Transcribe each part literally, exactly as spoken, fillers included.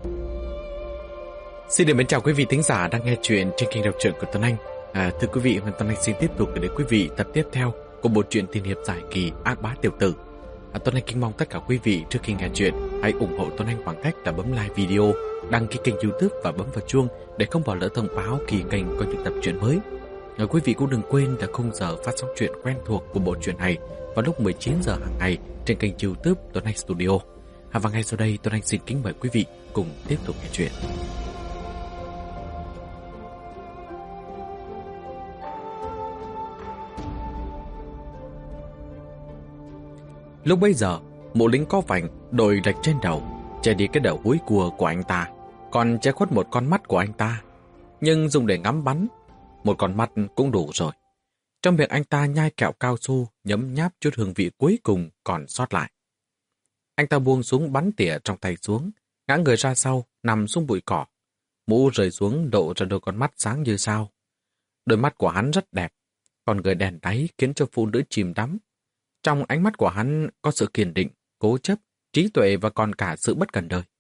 Xin được mến chào quý vị thính giả đang nghe chuyện trên kênh đọc truyện của Tuấn Anh. À, thưa quý vị, Tuấn Anh xin tiếp tục gửi đến quý vị tập tiếp theo của bộ truyện tiên hiệp giải kỳ Ác Bá Tiểu Tử. À, Tuấn Anh kính mong tất cả quý vị trước khi nghe chuyện hãy ủng hộ Tuấn Anh bằng cách là bấm like video, đăng ký kênh YouTube và bấm vào chuông để không bỏ lỡ thông báo khi kênh có những tập truyện mới. À, quý vị cũng đừng quên là khung giờ phát sóng truyện quen thuộc của bộ truyện này vào lúc mười chín giờ hàng ngày trên kênh YouTube Tuấn Anh Studio. À, và ngay sau đây Tuấn Anh xin kính mời quý vị cùng tiếp tục nghe chuyện. Lúc bấy giờ, mụ lính có vành đội lệch trên đầu, che đi cái đầu húi cua của anh ta, còn che khuất một con mắt của anh ta. Nhưng dùng để ngắm bắn, một con mắt cũng đủ rồi. Trong miệng anh ta nhai kẹo cao su, nhấm nháp chút hương vị cuối cùng còn sót lại. Anh ta buông súng bắn tỉa trong tay xuống, ngã người ra sau, nằm xuống bụi cỏ. Mũ rơi xuống độ ra đôi con mắt sáng như sao. Đôi mắt của hắn rất đẹp, còn người đèn đáy khiến cho phụ nữ chìm đắm. Trong ánh mắt của hắn có sự kiên định, cố chấp, trí tuệ và còn cả sự bất cần đời.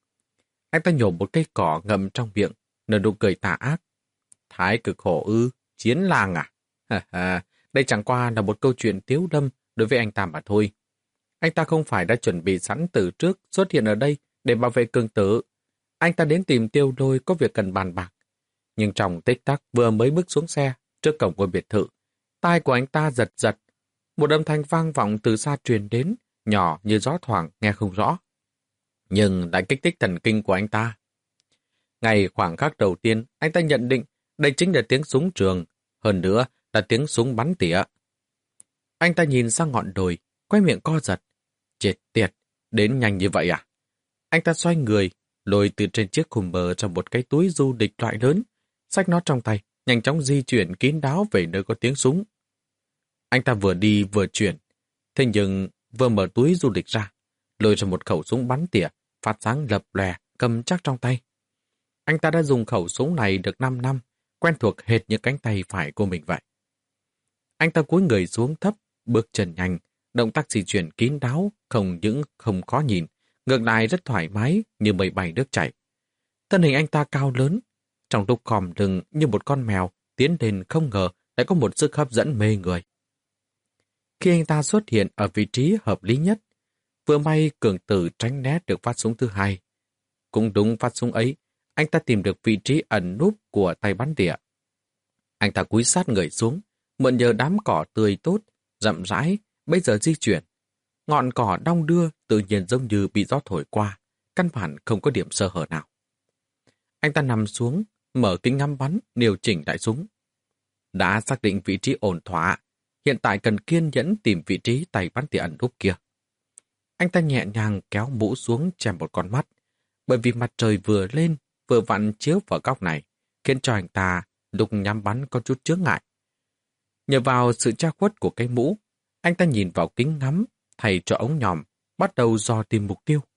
Anh ta nhổ một cây cỏ ngậm trong miệng, nở nụ cười tà ác. Thái cực khổ ư, chiến lang à? Ha ha, đây chẳng qua là một câu chuyện tiếu lâm đối với anh ta mà thôi. Anh ta không phải đã chuẩn bị sẵn từ trước xuất hiện ở đây để bảo vệ cương tử. Anh ta đến tìm Tiêu Lôi có việc cần bàn bạc. Nhưng trong tích tắc vừa mới bước xuống xe trước cổng ngôi biệt thự, tai của anh ta giật giật. Một âm thanh vang vọng từ xa truyền đến, nhỏ như gió thoảng nghe không rõ. Nhưng lại kích thích thần kinh của anh ta. Ngay khoảng khắc đầu tiên, anh ta nhận định đây chính là tiếng súng trường, hơn nữa là tiếng súng bắn tỉa. Anh ta nhìn sang ngọn đồi, quay miệng co giật. Chết tiệt, đến nhanh như vậy à? Anh ta xoay người, lôi từ trên chiếc khùm bờ trong một cái túi du lịch loại lớn, xách nó trong tay, nhanh chóng di chuyển kín đáo về nơi có tiếng súng. Anh ta vừa đi vừa chuyển, thế nhưng vừa mở túi du lịch ra, lôi ra một khẩu súng bắn tỉa, phát sáng lập lòe, cầm chắc trong tay. Anh ta đã dùng khẩu súng này được năm năm, quen thuộc hệt như cánh tay phải của mình vậy. Anh ta cúi người xuống thấp, bước chân nhanh, động tác di chuyển kín đáo, không những không khó nhìn, ngược lại rất thoải mái như mây bay nước chảy. Thân hình anh ta cao lớn, trong lúc khom lưng như một con mèo, tiến lên không ngờ lại có một sức hấp dẫn mê người. Khi anh ta xuất hiện ở vị trí hợp lý nhất, vừa may cường tử tránh né được phát súng thứ hai. Cũng đúng phát súng ấy, anh ta tìm được vị trí ẩn núp của tay bắn tỉa. Anh ta cúi sát người xuống, mượn nhờ đám cỏ tươi tốt, rậm rãi, bây giờ di chuyển. Ngọn cỏ đong đưa tự nhiên giống như bị gió thổi qua, căn bản không có điểm sơ hở nào. Anh ta nằm xuống, mở kính ngắm bắn, điều chỉnh đại súng. Đã xác định vị trí ổn thỏa, hiện tại cần kiên nhẫn tìm vị trí tay bắn tỉa ẩn núp kia. Anh ta nhẹ nhàng kéo mũ xuống che một con mắt, bởi vì mặt trời vừa lên, vừa vặn chiếu vào góc này, khiến cho anh ta lúc nhắm bắn có chút chướng ngại. Nhờ vào sự che khuất của cái mũ, anh ta nhìn vào kính ngắm, thay cho ống nhòm, bắt đầu dò tìm mục tiêu.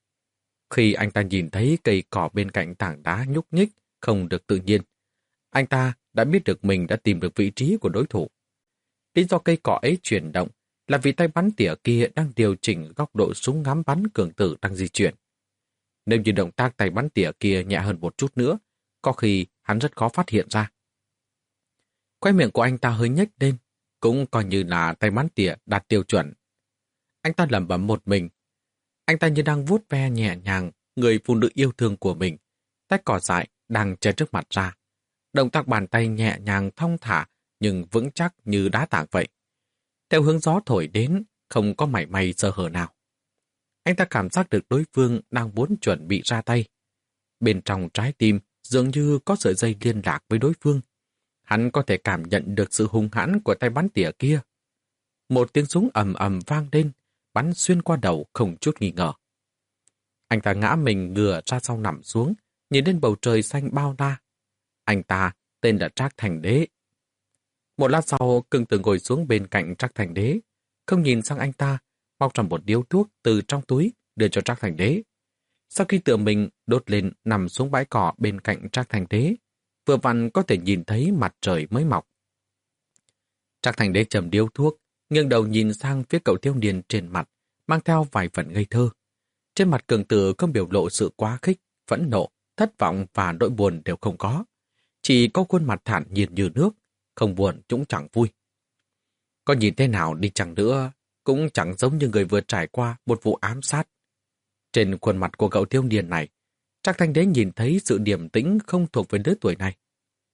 Khi anh ta nhìn thấy cây cỏ bên cạnh tảng đá nhúc nhích, không được tự nhiên, anh ta đã biết được mình đã tìm được vị trí của đối thủ. Lý do cây cỏ ấy chuyển động là vì tay bắn tỉa kia đang điều chỉnh góc độ súng ngắm bắn cường tử đang di chuyển. Nếu như động tác tay bắn tỉa kia nhẹ hơn một chút nữa, có khi hắn rất khó phát hiện ra. Quay miệng của anh ta hơi nhếch lên, cũng coi như là tay bắn tỉa đạt tiêu chuẩn. Anh ta lẩm bẩm một mình. Anh ta như đang vuốt ve nhẹ nhàng người phụ nữ yêu thương của mình. Tách cỏ dại đang che trước mặt ra. Động tác bàn tay nhẹ nhàng thong thả nhưng vững chắc như đá tảng vậy. Theo hướng gió thổi đến, không có mảy may sơ hở nào. Anh ta cảm giác được đối phương đang muốn chuẩn bị ra tay. Bên trong trái tim dường như có sợi dây liên lạc với đối phương. Hắn có thể cảm nhận được sự hung hãn của tay bắn tỉa kia. Một tiếng súng ầm ầm vang lên, bắn xuyên qua đầu không chút nghi ngờ. Anh ta ngã mình ngửa ra sau nằm xuống, nhìn lên bầu trời xanh bao la. Anh ta tên là Trác Thành Đế. Một lát sau, Cưng Tử ngồi xuống bên cạnh Trác Thành Đế, không nhìn sang anh ta, móc ra một điếu thuốc từ trong túi đưa cho Trác Thành Đế. Sau khi tựa mình đốt lên nằm xuống bãi cỏ bên cạnh Trác Thành Đế, vừa vặn có thể nhìn thấy mặt trời mới mọc. Trác Thành Đế chầm điếu thuốc, nghiêng đầu nhìn sang phía cậu thiếu niên trên mặt, mang theo vài phần ngây thơ. Trên mặt Cường Tử không biểu lộ sự quá khích, phẫn nộ, thất vọng và nỗi buồn đều không có. Chỉ có khuôn mặt thản nhiên như nước, không buồn cũng chẳng vui. Có nhìn thế nào đi chăng nữa, cũng chẳng giống như người vừa trải qua một vụ ám sát. Trên khuôn mặt của cậu thiếu niên này, Trác Thanh Đế nhìn thấy sự điềm tĩnh không thuộc về lứa tuổi này.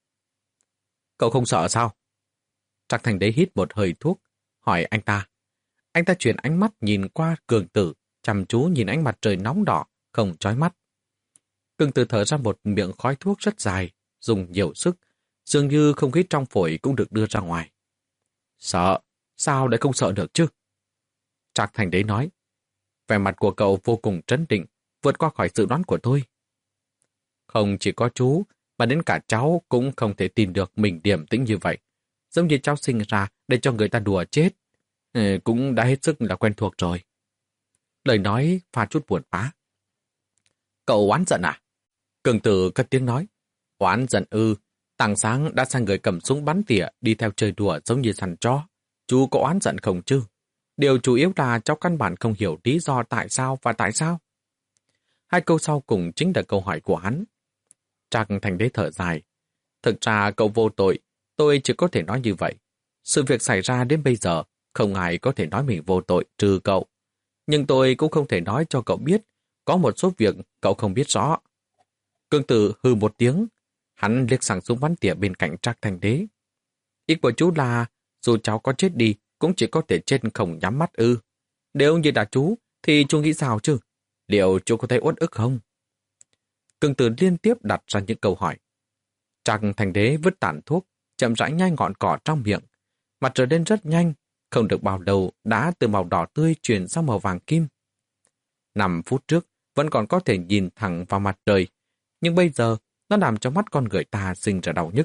Cậu không sợ sao? Trác Thanh Đế hít một hơi thuốc, hỏi anh ta. Anh ta chuyển ánh mắt nhìn qua Cường Tử, chăm chú nhìn ánh mặt trời nóng đỏ, không chói mắt. Cường Tử thở ra một miệng khói thuốc rất dài, dùng nhiều sức, dường như không khí trong phổi cũng được đưa ra ngoài. Sợ? Sao lại không sợ được chứ? Trác Thanh Đế nói. Vẻ mặt của cậu vô cùng trấn định, vượt qua khỏi dự đoán của tôi. Không chỉ có chú, mà đến cả cháu cũng không thể tin được mình điềm tĩnh như vậy. Giống như cháu sinh ra để cho người ta đùa chết. Ừ, cũng đã hết sức là quen thuộc rồi. Lời nói pha chút buồn bã. Cậu oán giận à? Cường Tử cất tiếng nói. Oán giận ư? Tảng sáng đã sang người cầm súng bắn tỉa đi theo chơi đùa giống như săn chó. Chú có oán giận không chứ? Điều chủ yếu là cháu căn bản không hiểu lý do tại sao và tại sao. Hai câu sau cùng chính là câu hỏi của hắn. Trác Thanh Đế thở dài. Thực ra cậu vô tội, tôi chỉ có thể nói như vậy. Sự việc xảy ra đến bây giờ, không ai có thể nói mình vô tội trừ cậu. Nhưng tôi cũng không thể nói cho cậu biết, có một số việc cậu không biết rõ. Cường Tử hừ một tiếng, hắn liếc sang súng bắn tỉa bên cạnh Trác Thanh Đế. Ý của chú là, dù cháu có chết đi, cũng chỉ có thể chết không nhắm mắt ư. Nếu như là chú, thì chú nghĩ sao chứ? Liệu chú có thấy uất ức không? Cường Tử liên tiếp đặt ra những câu hỏi. Trác Thanh Đế vứt tàn thuốc, chậm rãi nhai ngọn cỏ trong miệng. Mặt trời lên rất nhanh, không được bao lâu đã từ màu đỏ tươi chuyển sang màu vàng kim. Năm phút trước, vẫn còn có thể nhìn thẳng vào mặt trời, nhưng bây giờ nó làm cho mắt con người ta sinh ra đau nhức.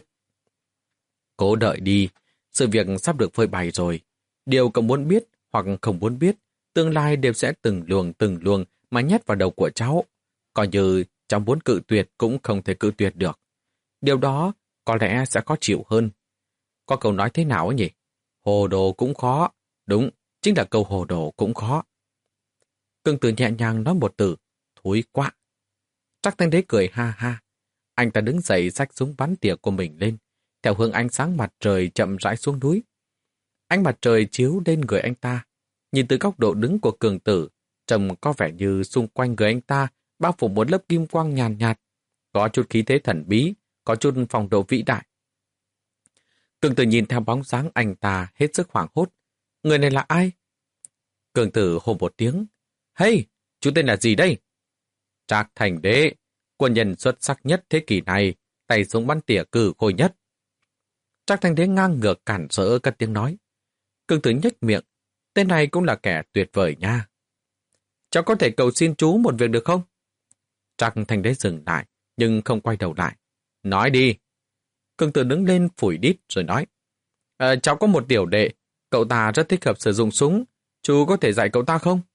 Cố đợi đi, sự việc sắp được phơi bày rồi. Điều cậu muốn biết hoặc không muốn biết, tương lai đều sẽ từng luồng từng luồng mà nhét vào đầu của cháu. Coi như cháu muốn cự tuyệt cũng không thể cự tuyệt được. Điều đó có lẽ sẽ khó chịu hơn. Có câu nói thế nào ấy nhỉ? Hồ đồ cũng khó. Đúng, chính là câu hồ đồ cũng khó. Cường Tử nhẹ nhàng nói một từ, thối quá. Trác Thanh Đế cười ha ha. Anh ta đứng dậy xách súng bắn tỉa của mình lên, theo hướng ánh sáng mặt trời chậm rãi xuống núi. Ánh mặt trời chiếu lên người anh ta. Nhìn từ góc độ đứng của Cường Tử, trông có vẻ như xung quanh người anh ta bao phủ một lớp kim quang nhàn nhạt, nhạt, có chút khí thế thần bí, có chút phong độ vĩ đại. Cường Tử nhìn theo bóng dáng anh ta hết sức hoảng hốt. Người này là ai? Cường Tử hô một tiếng. Hey, chú tên là gì đây? Trác Thanh Đế, quân nhân xuất sắc nhất thế kỷ này, tay súng bắn tỉa cử khôi nhất. Trác Thanh Đế ngang ngược cản rỡ cất tiếng nói. Cường Tử nhếch miệng. Tên này cũng là kẻ tuyệt vời nha. Cháu có thể cầu xin chú một việc được không? Trác Thanh Đế dừng lại, nhưng không quay đầu lại. Nói đi. Cường Tử đứng lên phủi đít rồi nói. À, cháu có một tiểu đệ, cậu ta rất thích hợp sử dụng súng. Chú có thể dạy cậu ta không?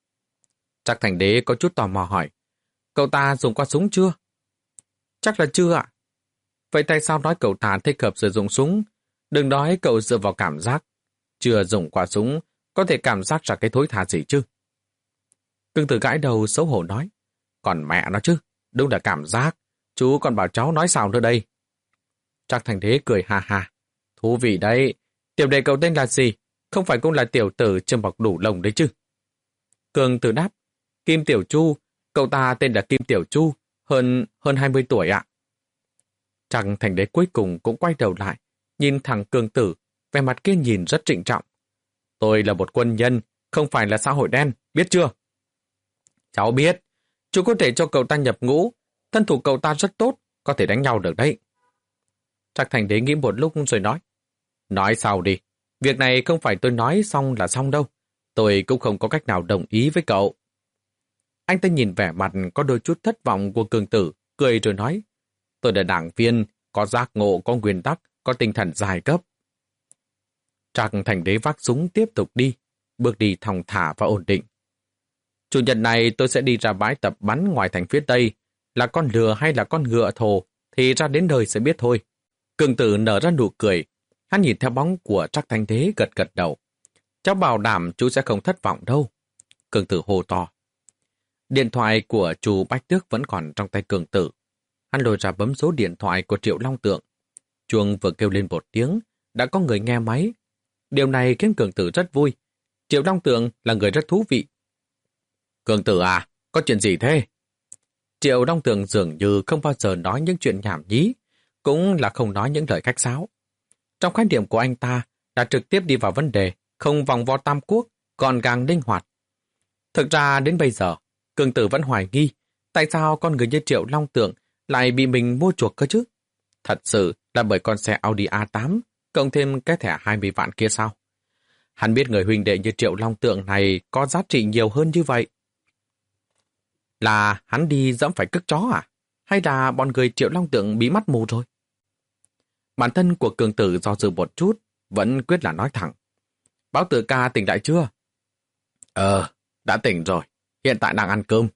Trác Thanh Đế có chút tò mò hỏi. Cậu ta dùng qua súng chưa? Chắc là chưa ạ. Vậy tại sao nói cậu ta thích hợp sử dụng súng? Đừng nói cậu dựa vào cảm giác. Chưa dùng qua súng, có thể cảm giác ra cái thối tha gì chứ? Cường Tử gãi đầu xấu hổ nói. Còn mẹ nó chứ, đúng là cảm giác. Chú còn bảo cháu nói sao nữa đây? Trác Thanh Đế cười ha ha. Thú vị đấy. Tiểu đệ cậu tên là gì? Không phải cũng là tiểu tử châm bọc đủ lồng đấy chứ? Cường Tử đáp. Kim Tiểu Chu. Cậu ta tên là Kim Tiểu Chu. Hơn hơn hai mươi tuổi ạ. Trác Thanh Đế cuối cùng cũng quay đầu lại. Nhìn thẳng Cường Tử. Vẻ mặt kia nhìn rất trịnh trọng. Tôi là một quân nhân, không phải là xã hội đen, biết chưa? Cháu biết. Chú có thể cho cậu ta nhập ngũ. Thân thủ cậu ta rất tốt, có thể đánh nhau được đấy. Trác Thanh Đế nghĩ một lúc rồi nói. Nói sau đi. Việc này không phải tôi nói xong là xong đâu. Tôi cũng không có cách nào đồng ý với cậu. Anh ta nhìn vẻ mặt có đôi chút thất vọng của Cường Tử, cười rồi nói. Tôi là đảng viên, có giác ngộ, có nguyên tắc, có tinh thần giai cấp. Trác Thanh Đế vác súng tiếp tục đi, bước đi thong thả và ổn định. Chủ nhật này tôi sẽ đi ra bãi tập bắn ngoài thành phía Tây. Là con lừa hay là con ngựa thồ thì ra đến nơi sẽ biết thôi. Cường Tử nở ra nụ cười. Hắn nhìn theo bóng của Trác Thanh Đế gật gật đầu. Cháu bảo đảm chú sẽ không thất vọng đâu. Cường Tử hô to. Điện thoại của chú Bách Tước vẫn còn trong tay Cường Tử. Hắn lôi ra bấm số điện thoại của Triệu Long Tượng. Chuông vừa kêu lên một tiếng, đã có người nghe máy. Điều này khiến Cường Tử rất vui. Triệu Long Tượng là người rất thú vị. Cường Tử à, có chuyện gì thế? Triệu Long Tượng dường như không bao giờ nói những chuyện nhảm nhí, cũng là không nói những lời khách sáo. Trong khái niệm của anh ta đã trực tiếp đi vào vấn đề, không vòng vo tam quốc, còn càng linh hoạt. Thực ra đến bây giờ, Cường Tử vẫn hoài nghi tại sao con người như Triệu Long Tượng lại bị mình mua chuộc cơ chứ? Thật sự là bởi con xe Audi a tám cộng thêm cái thẻ hai mươi vạn kia sao? Hắn biết người huynh đệ như Triệu Long Tượng này có giá trị nhiều hơn như vậy. Là hắn đi dẫm phải cức chó à? Hay là bọn người Triệu Long Tượng bị mắt mù rồi? Bản thân của Cường Tử do dự một chút, vẫn quyết là nói thẳng. Báo Tử ca tỉnh lại chưa? Ờ, đã tỉnh rồi. Hiện tại đang ăn cơm.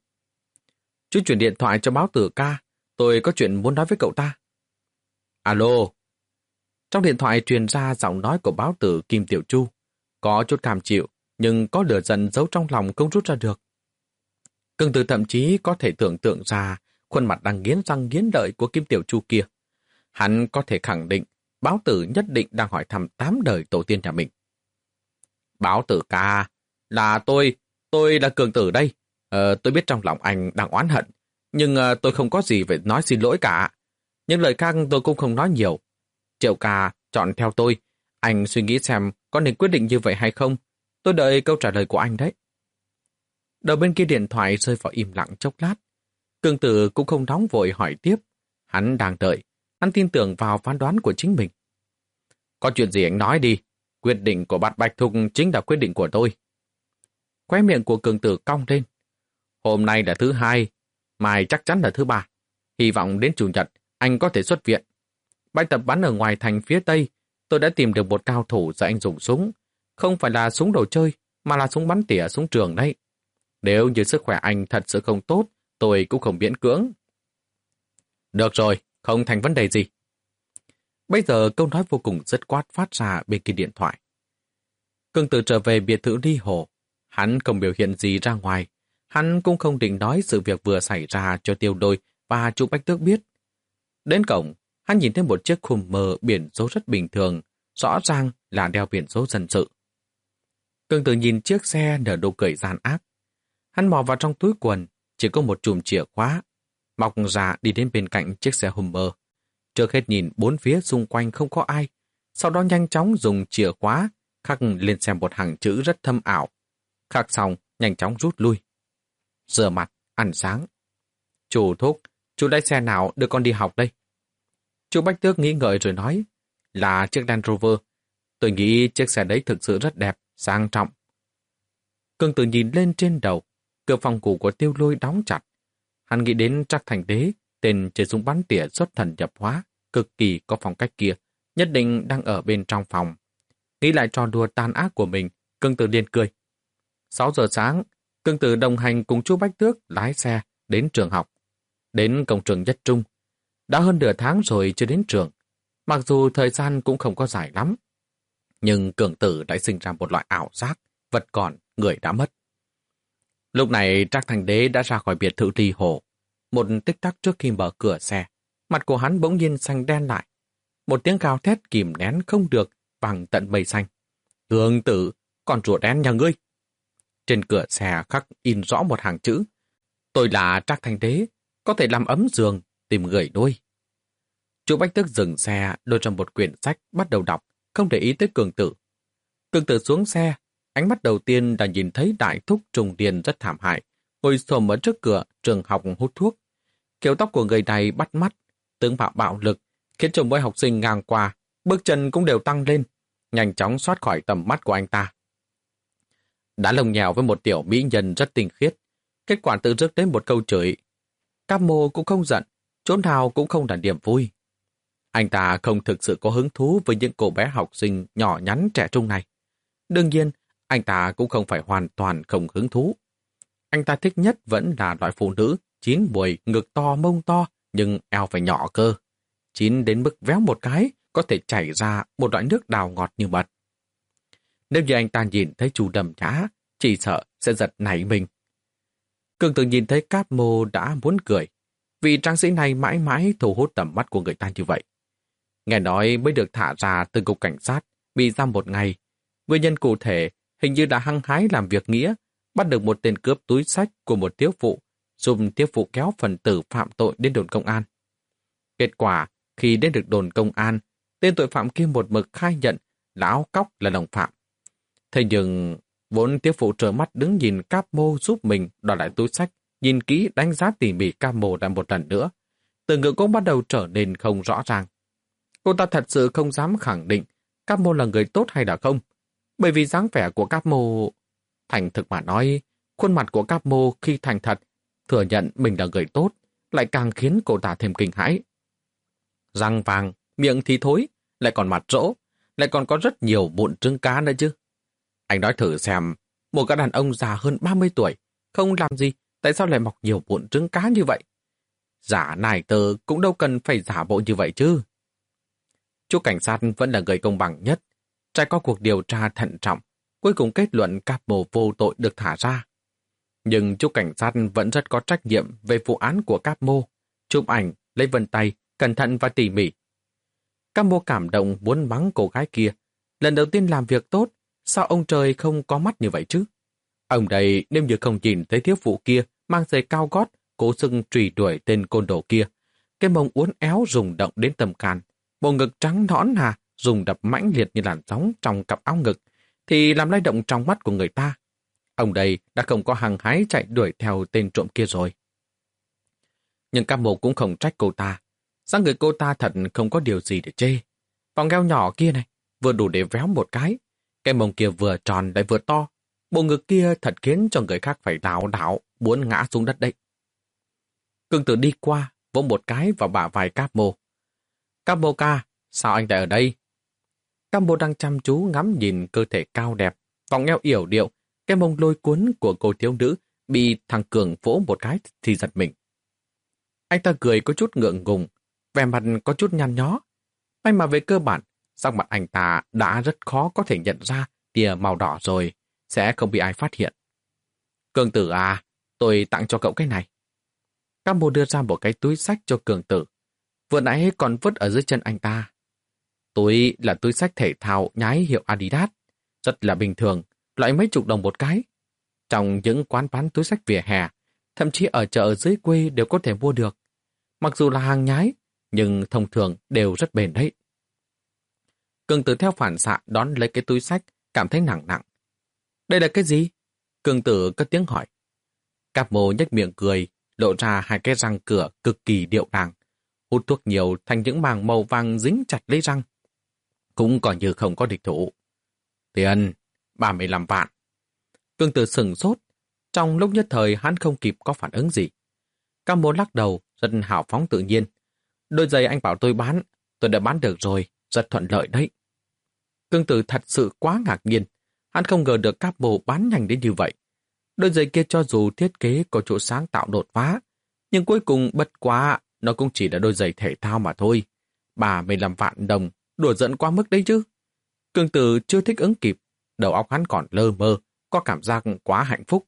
Chú chuyển điện thoại cho Báo Tử ca. Tôi có chuyện muốn nói với cậu ta. Alo. Trong điện thoại truyền ra giọng nói của Báo Tử Kim Tiểu Chu. Có chút cam chịu, nhưng có lửa giận giấu trong lòng không rút ra được. Cường Tử thậm chí có thể tưởng tượng ra khuôn mặt đang nghiến răng nghiến lợi của Kim Tiểu Chu kia. Hắn có thể khẳng định Báo Tử nhất định đang hỏi thăm tám đời tổ tiên nhà mình. Báo Tử ca, là tôi, tôi là Cường Tử đây. Ờ, tôi biết trong lòng anh đang oán hận, nhưng uh, tôi không có gì phải nói xin lỗi cả. Những lời khác tôi cũng không nói nhiều. Triệu ca chọn theo tôi, anh suy nghĩ xem có nên quyết định như vậy hay không. Tôi đợi câu trả lời của anh đấy. Đầu bên kia điện thoại rơi vào im lặng chốc lát. Cường Tử cũng không nóng vội hỏi tiếp. Hắn đang đợi, hắn tin tưởng vào phán đoán của chính mình. Có chuyện gì anh nói đi, quyết định của Bạt Bạch Thục chính là quyết định của tôi. Khóe miệng của Cường Tử cong lên. Hôm nay là thứ hai, mai chắc chắn là thứ ba. Hy vọng đến chủ nhật anh có thể xuất viện. Bài tập bắn ở ngoài thành phía tây, tôi đã tìm được một cao thủ dạy anh dùng súng. Không phải là súng đồ chơi, mà là súng bắn tỉa súng trường đấy. Nếu như sức khỏe anh thật sự không tốt, tôi cũng không miễn cưỡng. Được rồi, không thành vấn đề gì. Bây giờ câu nói vô cùng dứt khoát phát ra bên kia điện thoại. Cường Tử trở về biệt thự Ly Hồ. Hắn không biểu hiện gì ra ngoài. Hắn cũng không định nói sự việc vừa xảy ra cho Tiêu Đôi và chú Bách Tước biết. Đến cổng, hắn nhìn thấy một chiếc khung mờ biển số rất bình thường, rõ ràng là đeo biển số dân sự. Cường Tử nhìn chiếc xe nở nụ cười gian ác. Hắn mò vào trong túi quần, chỉ có một chùm chìa khóa, mọc ra đi đến bên cạnh chiếc xe Hummer. Trước hết nhìn bốn phía xung quanh không có ai, sau đó nhanh chóng dùng chìa khóa khắc lên xem một hàng chữ rất thâm ảo. Khắc xong, nhanh chóng rút lui. Rửa mặt, ăn sáng. Chủ thúc, chú lái xe nào đưa con đi học đây? Chú Bách Tước nghĩ ngợi rồi nói, là chiếc Land Rover. Tôi nghĩ chiếc xe đấy thực sự rất đẹp, sang trọng. Cường Tử nhìn lên trên đầu, cửa phòng ngủ của Tiêu Lôi đóng chặt. Hắn nghĩ đến Trác Thành Đế, tên chơi súng bắn tỉa xuất thần nhập hóa, cực kỳ có phong cách kia, nhất định đang ở bên trong phòng. Nghĩ lại trò đùa tàn ác của mình, Cường Tử liền cười. sáu giờ sáng, Cường Tử đồng hành cùng chú Bách Tước lái xe đến trường học, đến cổng trường Nhất Trung. Đã hơn nửa tháng rồi chưa đến trường, mặc dù thời gian cũng không có dài lắm. Nhưng Cường Tử đã sinh ra một loại ảo giác, vật còn, người đã mất. Lúc này Trác Thành Đế đã ra khỏi biệt thự Ly Hồ. Một tích tắc trước khi mở cửa xe, mặt của hắn bỗng nhiên xanh đen lại. Một tiếng gào thét kìm nén không được bằng tận mây xanh. Cường Tử, con rùa đen nhà ngươi. Trên cửa xe khắc in rõ một hàng chữ. Tôi là Trác Thành Đế, có thể làm ấm giường, tìm người nuôi. Chú Bách Tước dừng xe, lôi ra một quyển sách, bắt đầu đọc, không để ý tới Cường Tử. Cường Tử xuống xe, ánh mắt đầu tiên là nhìn thấy đại thúc trùng điền rất thảm hại, ngồi xổm ở trước cửa trường học hút thuốc. Kiểu tóc của người này bắt mắt, tướng mạo bạo lực, khiến cho mỗi học sinh ngang qua, bước chân cũng đều tăng lên, nhanh chóng thoát khỏi tầm mắt của anh ta. Đã lồng nhèo với một tiểu mỹ nhân rất tinh khiết, kết quả tự rước đến một câu chửi. Các mô cũng không giận, chỗ nào cũng không là niềm vui. Anh ta không thực sự có hứng thú với những cô bé học sinh nhỏ nhắn trẻ trung này. Đương nhiên, anh ta cũng không phải hoàn toàn không hứng thú. Anh ta thích nhất vẫn là loại phụ nữ chín buổi, ngực to, mông to, nhưng eo phải nhỏ cơ. Chín đến mức véo một cái, có thể chảy ra một loại nước đào ngọt như mật. Nếu như anh ta nhìn thấy chú Đầm Nhã, chỉ sợ sẽ giật nảy mình. Cường Tử nhìn thấy Cáp Mô đã muốn cười, vì tráng sĩ này mãi mãi thu hút tầm mắt của người ta như vậy. Nghe nói mới được thả ra từ cục cảnh sát, bị giam một ngày. Nguyên nhân cụ thể hình như đã hăng hái làm việc nghĩa, bắt được một tên cướp túi xách của một thiếu phụ, giúp thiếu phụ kéo phần tử phạm tội đến đồn công an. Kết quả, khi đến được đồn công an, tên tội phạm kia một mực khai nhận lão cóc là đồng phạm. Thế nhưng, vốn thiếu phụ trợn mắt đứng nhìn Cáp Mô giúp mình đoạt lại túi xách, nhìn kỹ đánh giá tỉ mỉ Cáp Mô lại một lần nữa. Từ ngữ cũng bắt đầu trở nên không rõ ràng. Cô ta thật sự không dám khẳng định Cáp Mô là người tốt hay là không, bởi vì dáng vẻ của Cáp Mô... Thành thực mà nói, khuôn mặt của Cáp Mô khi thành thật, thừa nhận mình là người tốt, lại càng khiến cô ta thêm kinh hãi. Răng vàng, miệng thì thối, lại còn mặt rỗ, lại còn có rất nhiều mụn trứng cá nữa chứ. Anh nói thử xem, một cái đàn ông già hơn ba mươi tuổi, không làm gì, tại sao lại mọc nhiều mụn trứng cá như vậy? Giả nài tờ cũng đâu cần phải giả bộ như vậy chứ. Chú cảnh sát vẫn là người công bằng nhất, trải qua cuộc điều tra thận trọng, cuối cùng kết luận Cáp Mô vô tội được thả ra. Nhưng chú cảnh sát vẫn rất có trách nhiệm về vụ án của Cáp Mô, chụp ảnh, lấy vân tay, cẩn thận và tỉ mỉ. Cáp Mô cảm động muốn mắng cô gái kia. Lần đầu tiên làm việc tốt, sao ông trời không có mắt như vậy chứ? Ông đây nếu như không nhìn thấy thiếu phụ kia mang giày cao gót, cố xưng truy đuổi tên côn đồ kia. Cái mông uốn éo rung động đến tầm can, bộ ngực trắng nõn hà, rung đập mãnh liệt như làn sóng trong cặp áo ngực, thì làm lay động trong mắt của người ta. Ông đây đã không có hăng hái chạy đuổi theo tên trộm kia rồi. Nhưng Cáp Mô cũng không trách cô ta. Dáng người cô ta thật không có điều gì để chê. Vòng eo nhỏ kia này, vừa đủ để véo một cái. Cái mông kia vừa tròn lại vừa to. Bộ ngực kia thật khiến cho người khác phải đảo đảo, muốn ngã xuống đất đấy. Cường Tử đi qua, vỗ một cái vào bả vai Cáp Mô. Cáp Mô ca, sao anh lại ở đây? Cáp Mô đang chăm chú ngắm nhìn cơ thể cao đẹp, vòng eo yểu điệu, cái mông lôi cuốn của cô thiếu nữ bị thằng Cường vỗ một cái thì giật mình. Anh ta cười có chút ngượng ngùng, vẻ mặt có chút nhăn nhó. May mà về cơ bản, sắc mặt anh ta đã rất khó có thể nhận ra tia màu đỏ rồi, sẽ không bị ai phát hiện. Cường Tử à, tôi tặng cho cậu cái này. Cáp Mô đưa ra một cái túi xách cho Cường Tử. Vừa nãy còn vứt ở dưới chân anh ta. Túi là túi xách thể thao nhái hiệu Adidas, rất là bình thường, loại mấy chục đồng một cái. Trong những quán bán túi xách vỉa hè, thậm chí ở chợ dưới quê đều có thể mua được. Mặc dù là hàng nhái, nhưng thông thường đều rất bền đấy. Cường Tử theo phản xạ đón lấy cái túi xách, cảm thấy nặng nặng. Đây là cái gì? Cường Tử cất tiếng hỏi. Cáp Mô nhếch miệng cười, lộ ra hai cái răng cửa cực kỳ điệu đàng. Hút thuốc nhiều thành những màng màu vàng dính chặt lấy răng. Cũng còn như không có địch thủ. Tiền, ba mươi lăm vạn. Cường Tử sửng sốt. Trong lúc nhất thời hắn không kịp có phản ứng gì. Cáp Mô lắc đầu, rất hào phóng tự nhiên. Đôi giày anh bảo tôi bán, tôi đã bán được rồi, rất thuận lợi đấy. Cường Tử thật sự quá ngạc nhiên. Hắn không ngờ được Cáp Mô bán nhanh đến như vậy. Đôi giày kia cho dù thiết kế có chỗ sáng tạo đột phá, nhưng cuối cùng bất quá, nó cũng chỉ là đôi giày thể thao mà thôi. ba mươi lăm vạn đồng, đùa giỡn quá mức đấy chứ. Cường Tử chưa thích ứng kịp, đầu óc hắn còn lơ mơ, có cảm giác quá hạnh phúc.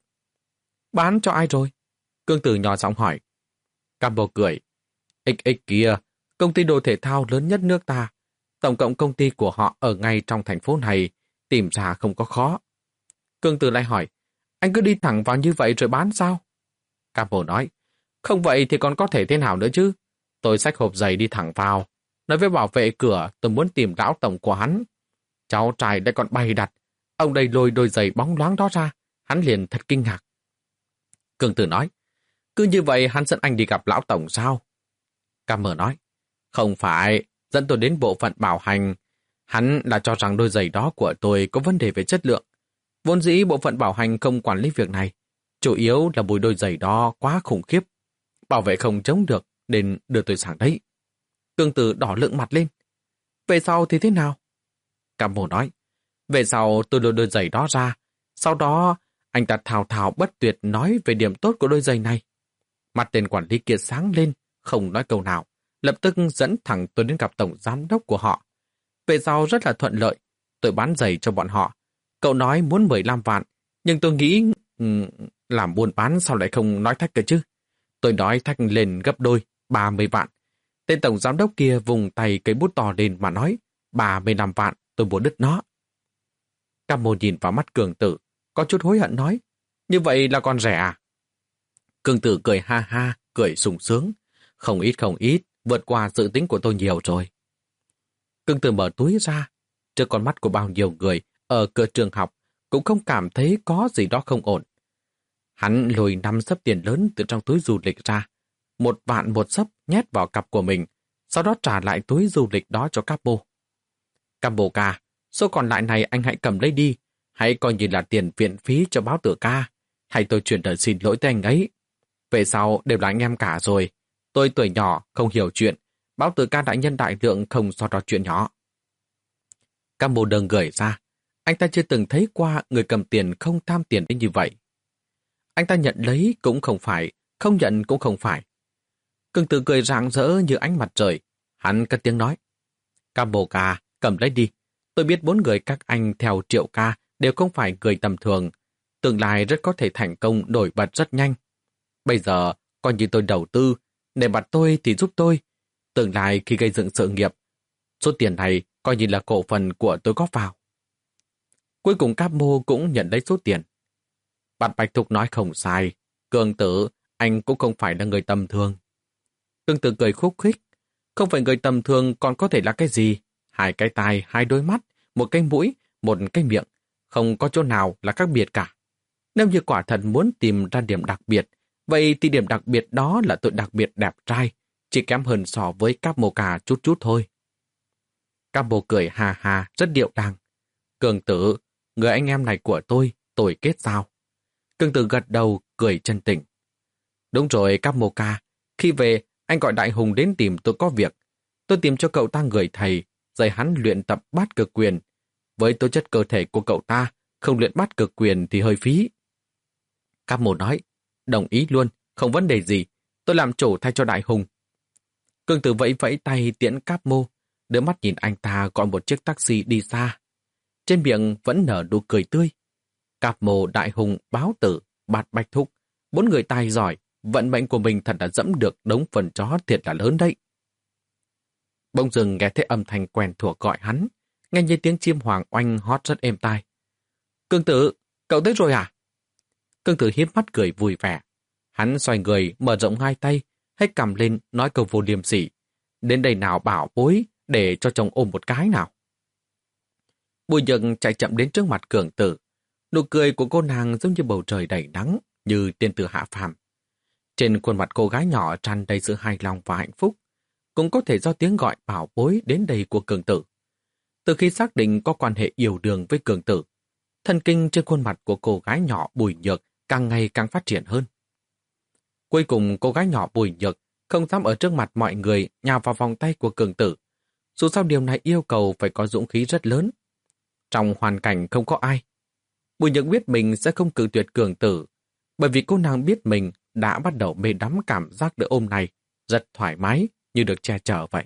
Bán cho ai rồi? Cường Tử nhỏ giọng hỏi. Cáp Mô cười. ích ích kia, công ty đồ thể thao lớn nhất nước ta. Tổng cộng công ty của họ ở ngay trong thành phố này, tìm ra không có khó. Cường Tử lại hỏi, anh cứ đi thẳng vào như vậy rồi bán sao? Cáp Mô nói, không vậy thì còn có thể thế nào nữa chứ? Tôi xách hộp giày đi thẳng vào. Nói với bảo vệ cửa tôi muốn tìm lão tổng của hắn. Cháu trai đã còn bày đặt. Ông đây lôi đôi giày bóng loáng đó ra. Hắn liền thật kinh ngạc. Cường Tử nói, cứ như vậy hắn dẫn anh đi gặp lão tổng sao? Cáp Mô nói, không phải, dẫn tôi đến bộ phận bảo hành. Hắn là cho rằng đôi giày đó của tôi có vấn đề về chất lượng. Vốn dĩ bộ phận bảo hành không quản lý việc này. Chủ yếu là mùi đôi giày đó quá khủng khiếp. Bảo vệ không chống được nên đưa tôi sang đấy. Cường Tử đỏ lựng mặt lên. Về sau thì thế nào? Cáp Mô nói, về sau tôi lôi đôi giày đó ra. Sau đó anh ta thào thào bất tuyệt nói về điểm tốt của đôi giày này. Mặt tên quản lý kia sáng lên, không nói câu nào. Lập tức dẫn thẳng tôi đến gặp tổng giám đốc của họ. Về sau rất là thuận lợi. Tôi bán giày cho bọn họ. Cậu nói muốn mười lăm vạn, nhưng tôi nghĩ... làm buôn bán sao lại không nói thách cơ chứ? Tôi nói thách lên gấp đôi, ba mươi vạn. Tên tổng giám đốc kia vùng tay cây bút to lên mà nói, ba mươi lăm vạn, tôi muốn đứt nó. Cam Mô nhìn vào mắt Cường Tử, có chút hối hận nói, như vậy là còn rẻ à? Cường Tử cười ha ha, cười sung sướng. Không ít không ít, vượt qua dự tính của tôi nhiều rồi. Cường Tử mở túi ra, trước con mắt của bao nhiêu người ở cửa trường học cũng không cảm thấy có gì đó không ổn. Hắn lùi năm sấp tiền lớn từ trong túi du lịch ra, một vạn một sấp nhét vào cặp của mình, sau đó trả lại túi du lịch đó cho Capo. Capo ca, số còn lại này anh hãy cầm lấy đi, hãy coi như là tiền viện phí cho báo tử ca, hay tôi chuyển lời xin lỗi tới anh ấy. Về sau đều là anh em cả rồi, tôi tuổi nhỏ không hiểu chuyện, báo tử ca đại nhân đại lượng không so đo chuyện nhỏ. Capo đừng gửi ra, anh ta chưa từng thấy qua người cầm tiền không tham tiền đến như vậy. Anh ta nhận lấy cũng không phải, không nhận cũng không phải. Cường Tử cười rạng rỡ như ánh mặt trời. Hắn cất tiếng nói, Capo ca, cầm lấy đi. Tôi biết bốn người các anh theo Triệu ca đều không phải người tầm thường. Tương lai rất có thể thành công nổi bật rất nhanh. Bây giờ, coi như tôi đầu tư, để mặt tôi thì giúp tôi. Tương lai khi gây dựng sự nghiệp, số tiền này coi như là cổ phần của tôi góp vào. Cuối cùng Capo cũng nhận lấy số tiền. Bạn Bạch Thục nói không sai, Cường Tử, anh cũng không phải là người tầm thường. Cường Tử cười khúc khích, không phải người tầm thường còn có thể là cái gì? Hai cái tai, hai đôi mắt, một cái mũi, một cái miệng, không có chỗ nào là khác biệt cả. Nếu như quả thật muốn tìm ra điểm đặc biệt, vậy thì điểm đặc biệt đó là tôi đặc biệt đẹp trai, chỉ kém hơn so với Capo ca chút chút thôi. Capo cười hà hà, rất điệu đàng. Cường Tử, người anh em này của tôi, tôi kết giao. Cường Tử gật đầu, cười chân tình. Đúng rồi, Capo ca, khi về, anh gọi Đại Hùng đến tìm tôi có việc. Tôi tìm cho cậu ta người thầy, dạy hắn luyện tập bát cực quyền. Với tố chất cơ thể của cậu ta, không luyện bát cực quyền thì hơi phí. Capo nói, đồng ý luôn, không vấn đề gì, tôi làm chủ thay cho Đại Hùng. Cường Tử vẫy vẫy tay tiễn Capo, đưa mắt nhìn anh ta gọi một chiếc taxi đi xa. Trên miệng vẫn nở nụ cười tươi. Capo, Đại Hùng, Báo Tử, Bạt Bạch Thúc, bốn người tài giỏi, vận mệnh của mình thật là dẫm được đống phần chó thiệt là lớn đấy. Bỗng dưng nghe thấy âm thanh quen thuộc gọi hắn, nghe như tiếng chim hoàng oanh hót rất êm tai. Cường Tử, cậu tới rồi à? Cường Tử hiếp mắt cười vui vẻ. Hắn xoay người, mở rộng hai tay, hết cầm lên nói câu vô liêm sỉ. Đến đây nào bảo bối, để cho chồng ôm một cái nào. Bùi Nhược chạy chậm đến trước mặt Cường Tử. Nụ cười của cô nàng giống như bầu trời đầy nắng, như tiên tử hạ phàm. Trên khuôn mặt cô gái nhỏ tràn đầy sự hài lòng và hạnh phúc, cũng có thể do tiếng gọi bảo bối đến đây của Cường Tử. Từ khi xác định có quan hệ yêu đương với Cường Tử, thần kinh trên khuôn mặt của cô gái nhỏ Bùi Nhược càng ngày càng phát triển hơn. Cuối cùng cô gái nhỏ Bùi Nhược không dám ở trước mặt mọi người nhào vào vòng tay của Cường Tử. Dù sao điều này yêu cầu phải có dũng khí rất lớn. Trong hoàn cảnh không có ai, Bùi Nhược biết mình sẽ không cự tuyệt Cường Tử, bởi vì cô nàng biết mình đã bắt đầu mê đắm cảm giác được ôm này, rất thoải mái như được che chở vậy.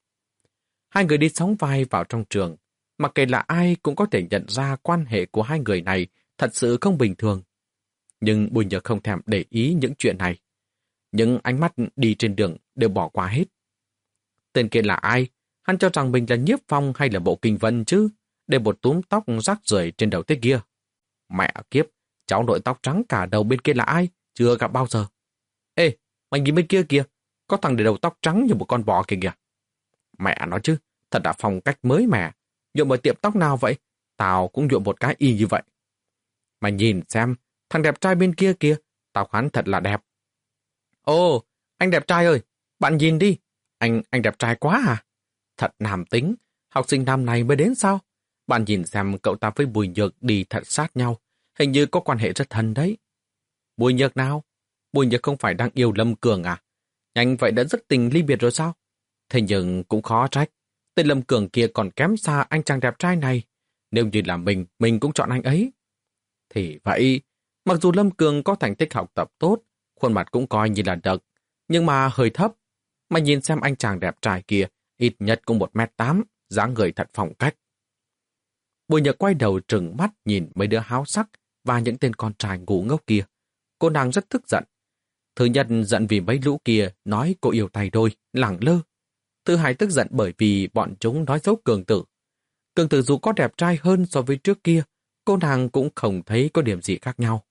Hai người đi sóng vai vào trong trường, mặc kệ là ai cũng có thể nhận ra quan hệ của hai người này thật sự không bình thường. Nhưng Bùi Nhược không thèm để ý những chuyện này. Những ánh mắt đi trên đường đều bỏ qua hết. Tên kia là ai? Hắn cho rằng mình là Nhiếp Phong hay là Bộ Kinh Vân chứ? Để một túm tóc rác rưởi trên đầu thế kia. Mẹ kiếp, cháu nội tóc trắng cả đầu bên kia là ai? Chưa gặp bao giờ. Ê, mày nhìn bên kia kìa, có thằng để đầu tóc trắng như một con bò kìa kìa. Mẹ nói chứ, thật là phong cách mới mẻ. Nhuộm ở tiệm tóc nào vậy? Tao cũng nhuộm một cái y như vậy. Mày nhìn xem, thằng đẹp trai bên kia kìa, tóc hắn thật là đẹp. Ồ, anh đẹp trai ơi, bạn nhìn đi. Anh, anh đẹp trai quá à? Thật nam tính, học sinh năm này mới đến sao? Bạn nhìn xem cậu ta với Bùi Nhược đi thật sát nhau, hình như có quan hệ rất thân đấy. Bùi Nhược nào? Bùi Nhược không phải đang yêu Lâm Cường à? Nhanh vậy đã rất tình ly biệt rồi sao? Thế nhưng cũng khó trách. Tên Lâm Cường kia còn kém xa anh chàng đẹp trai này. Nếu như là mình, mình cũng chọn anh ấy. Thì vậy, mặc dù Lâm Cường có thành tích học tập tốt, khuôn mặt cũng coi như là được, nhưng mà hơi thấp. Mà nhìn xem anh chàng đẹp trai kia, ít nhất cũng một mét tám, dáng người thật phong cách. Bùi Nhược quay đầu trừng mắt nhìn mấy đứa háo sắc và những tên con trai ngu ngốc kia. cô nàng rất tức giận. Thứ nhất giận vì mấy lũ kia nói cô yêu tay đôi, lẳng lơ. Thứ hai tức giận bởi vì bọn chúng nói xấu Cường Tử. Cường Tử dù có đẹp trai hơn so với trước kia, cô nàng cũng không thấy có điểm gì khác nhau.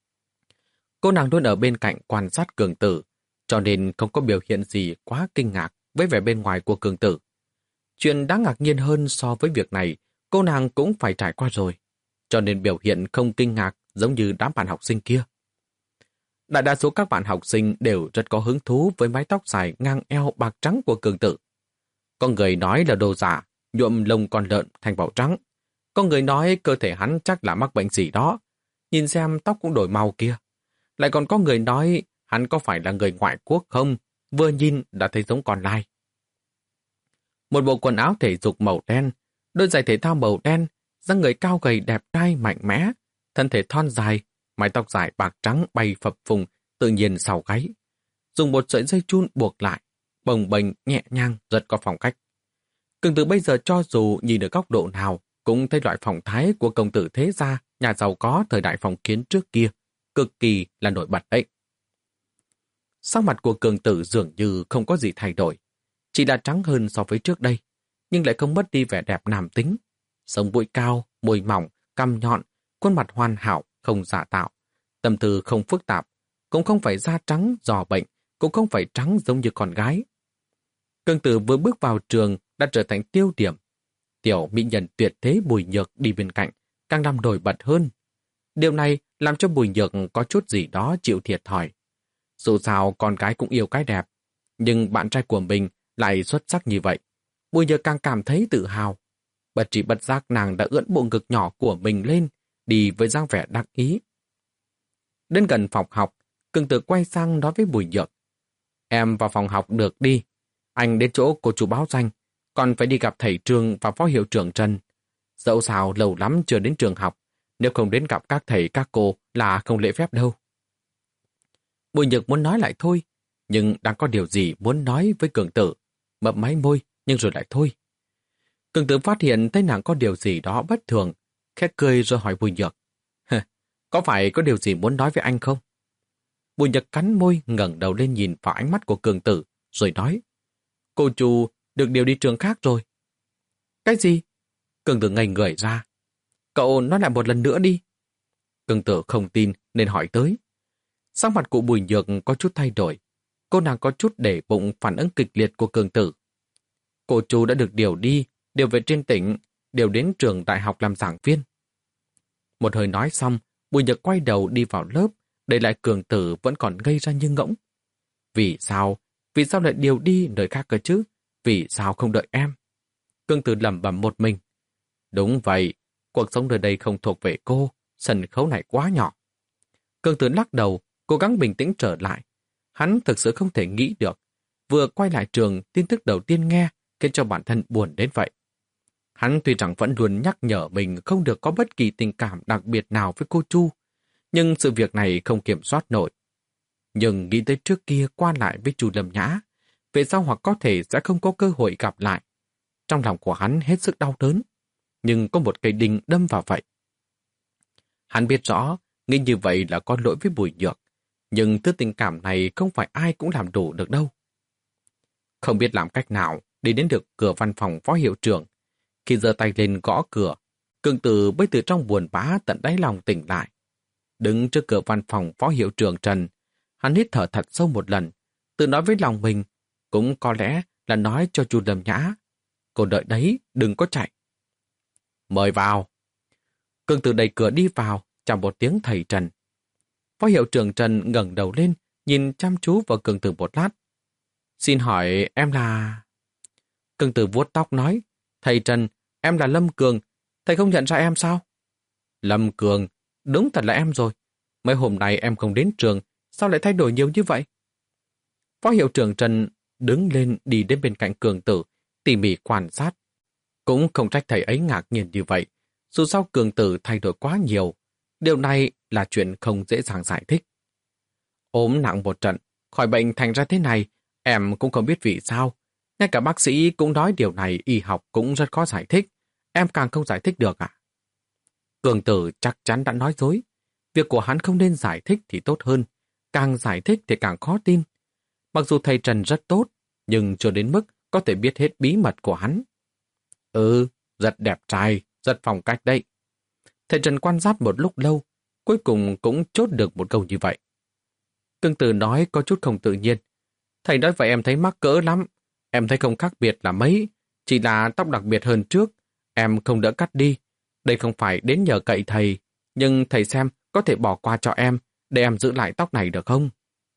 Cô nàng luôn ở bên cạnh quan sát Cường Tử, cho nên không có biểu hiện gì quá kinh ngạc với vẻ bên ngoài của Cường Tử. Chuyện đáng ngạc nhiên hơn so với việc này, cô nàng cũng phải trải qua rồi, cho nên biểu hiện không kinh ngạc giống như đám bạn học sinh kia. Đại đa số các bạn học sinh đều rất có hứng thú với mái tóc dài ngang eo bạc trắng của Cường Tử. Có người nói là đồ giả, nhuộm lông con lợn thành màu trắng. Có người nói cơ thể hắn chắc là mắc bệnh gì đó. Nhìn xem tóc cũng đổi màu kia. Lại còn có người nói hắn có phải là người ngoại quốc không? Vừa nhìn đã thấy giống con lai. Một bộ quần áo thể dục màu đen, đôi giày thể thao màu đen, dáng người cao gầy đẹp trai mạnh mẽ, thân thể thon dài, mái tóc dài bạc trắng bay phập phùng, tự nhiên sau gáy. Dùng một sợi dây chun buộc lại, bồng bềnh nhẹ nhàng rất có phong cách. Cường Tử bây giờ cho dù nhìn ở góc độ nào cũng thấy loại phong thái của công tử thế gia, nhà giàu có thời đại phong kiến trước kia, cực kỳ là nổi bật đấy. Sắc mặt của Cường Tử dường như không có gì thay đổi, chỉ là trắng hơn so với trước đây, nhưng lại không mất đi vẻ đẹp nam tính. Sống mũi cao, môi mỏng, cằm nhọn, khuôn mặt hoàn hảo, không giả tạo, tâm tư không phức tạp, cũng không phải da trắng dò bệnh, cũng không phải trắng giống như con gái. Cường Tử vừa bước vào trường đã trở thành tiêu điểm. Tiểu mỹ nhân tuyệt thế Bùi Nhược đi bên cạnh, càng làm nổi bật hơn. Điều này làm cho Bùi Nhược có chút gì đó chịu thiệt thòi. Dù sao con gái cũng yêu cái đẹp, nhưng bạn trai của mình lại xuất sắc như vậy. Bùi Nhược càng cảm thấy tự hào. Bất trí bất giác nàng đã ưỡn bộ ngực nhỏ của mình lên, đi với dáng vẻ đắc ý. Đến gần phòng học, Cường Tử quay sang nói với Bùi Nhược. Em vào phòng học được đi. Anh đến chỗ cô chú báo danh, còn phải đi gặp thầy trường và phó hiệu trưởng Trần. Dẫu sao lâu lắm chưa đến trường học, nếu không đến gặp các thầy các cô là không lễ phép đâu. Bùi Nhược muốn nói lại thôi, nhưng đang có điều gì muốn nói với Cường Tử. Mập máy môi, nhưng rồi lại thôi. Cường Tử phát hiện thấy nàng có điều gì đó bất thường, khẽ cười rồi hỏi Bùi Nhược. Có phải có điều gì muốn nói với anh không? Bùi Nhược cắn môi ngẩng đầu lên nhìn vào ánh mắt của Cường Tử, rồi nói. Cô chú được điều đi trường khác rồi. Cái gì? Cường Tử ngây người ra. Cậu nói lại một lần nữa đi. Cường Tử không tin nên hỏi tới. Sắc mặt của Bùi Nhược có chút thay đổi. Cô nàng có chút để bụng phản ứng kịch liệt của Cường Tử. Cô chú đã được điều đi, điều về trên tỉnh, điều đến trường đại học làm giảng viên. Một hơi nói xong, Bùi Nhược quay đầu đi vào lớp, để lại Cường Tử vẫn còn ngây ra như ngỗng. Vì sao? Vì sao lại điều đi nơi khác cơ chứ? Vì sao không đợi em? Cường Tử lẩm bẩm một mình. Đúng vậy, cuộc sống nơi đây không thuộc về cô, sân khấu này quá nhỏ. Cường Tử lắc đầu, cố gắng bình tĩnh trở lại. Hắn thực sự không thể nghĩ được. Vừa quay lại trường, tin tức đầu tiên nghe khiến cho bản thân buồn đến vậy. Hắn tuy rằng vẫn luôn nhắc nhở mình không được có bất kỳ tình cảm đặc biệt nào với cô Chu, nhưng sự việc này không kiểm soát nổi. Nhưng nghĩ tới trước kia qua lại với Chu Lâm Nhã, về sau hoặc có thể sẽ không có cơ hội gặp lại. Trong lòng của hắn hết sức đau đớn, nhưng có một cây đinh đâm vào vậy. Hắn biết rõ, nghĩ như vậy là có lỗi với Bùi Nhược, nhưng thứ tình cảm này không phải ai cũng làm đủ được đâu. Không biết làm cách nào đi đến được cửa văn phòng phó hiệu trưởng. Khi giơ tay lên gõ cửa, Cường Tử mới từ trong buồn bã tận đáy lòng tỉnh lại. Đứng trước cửa văn phòng phó hiệu trưởng Trần, hắn hít thở thật sâu một lần, tự nói với lòng mình, cũng có lẽ là nói cho chú Lâm Nhã. Cô đợi đấy, đừng có chạy. Mời vào. Cường Tử đẩy cửa đi vào, chào một tiếng thầy Trần. Phó hiệu trưởng Trần ngẩng đầu lên, nhìn chăm chú vào Cường Tử một lát. Xin hỏi em là... Cường Tử vuốt tóc nói, thầy Trần, em là Lâm Cường, thầy không nhận ra em sao? Lâm Cường, đúng thật là em rồi. Mấy hôm nay em không đến trường, sao lại thay đổi nhiều như vậy? Phó hiệu trưởng Trần đứng lên đi đến bên cạnh Cường Tử, tỉ mỉ quan sát. Cũng không trách thầy ấy ngạc nhiên như vậy, dù sao Cường Tử thay đổi quá nhiều. Điều này là chuyện không dễ dàng giải thích. Ốm nặng một trận, khỏi bệnh thành ra thế này, em cũng không biết vì sao. Ngay cả bác sĩ cũng nói điều này y học cũng rất khó giải thích. Em càng không giải thích được à? Cường Tử chắc chắn đã nói dối. Việc của hắn không nên giải thích thì tốt hơn, càng giải thích thì càng khó tin. Mặc dù thầy Trần rất tốt, nhưng chưa đến mức có thể biết hết bí mật của hắn. Ừ, rất đẹp trai, rất phong cách đấy. Thầy Trần quan sát một lúc lâu, cuối cùng cũng chốt được một câu như vậy. Cương Tử nói có chút không tự nhiên. Thầy nói vậy em thấy mắc cỡ lắm. Em thấy không khác biệt là mấy, chỉ là tóc đặc biệt hơn trước. Em không đỡ cắt đi. Đây không phải đến nhờ cậy thầy, nhưng thầy xem có thể bỏ qua cho em để em giữ lại tóc này được không?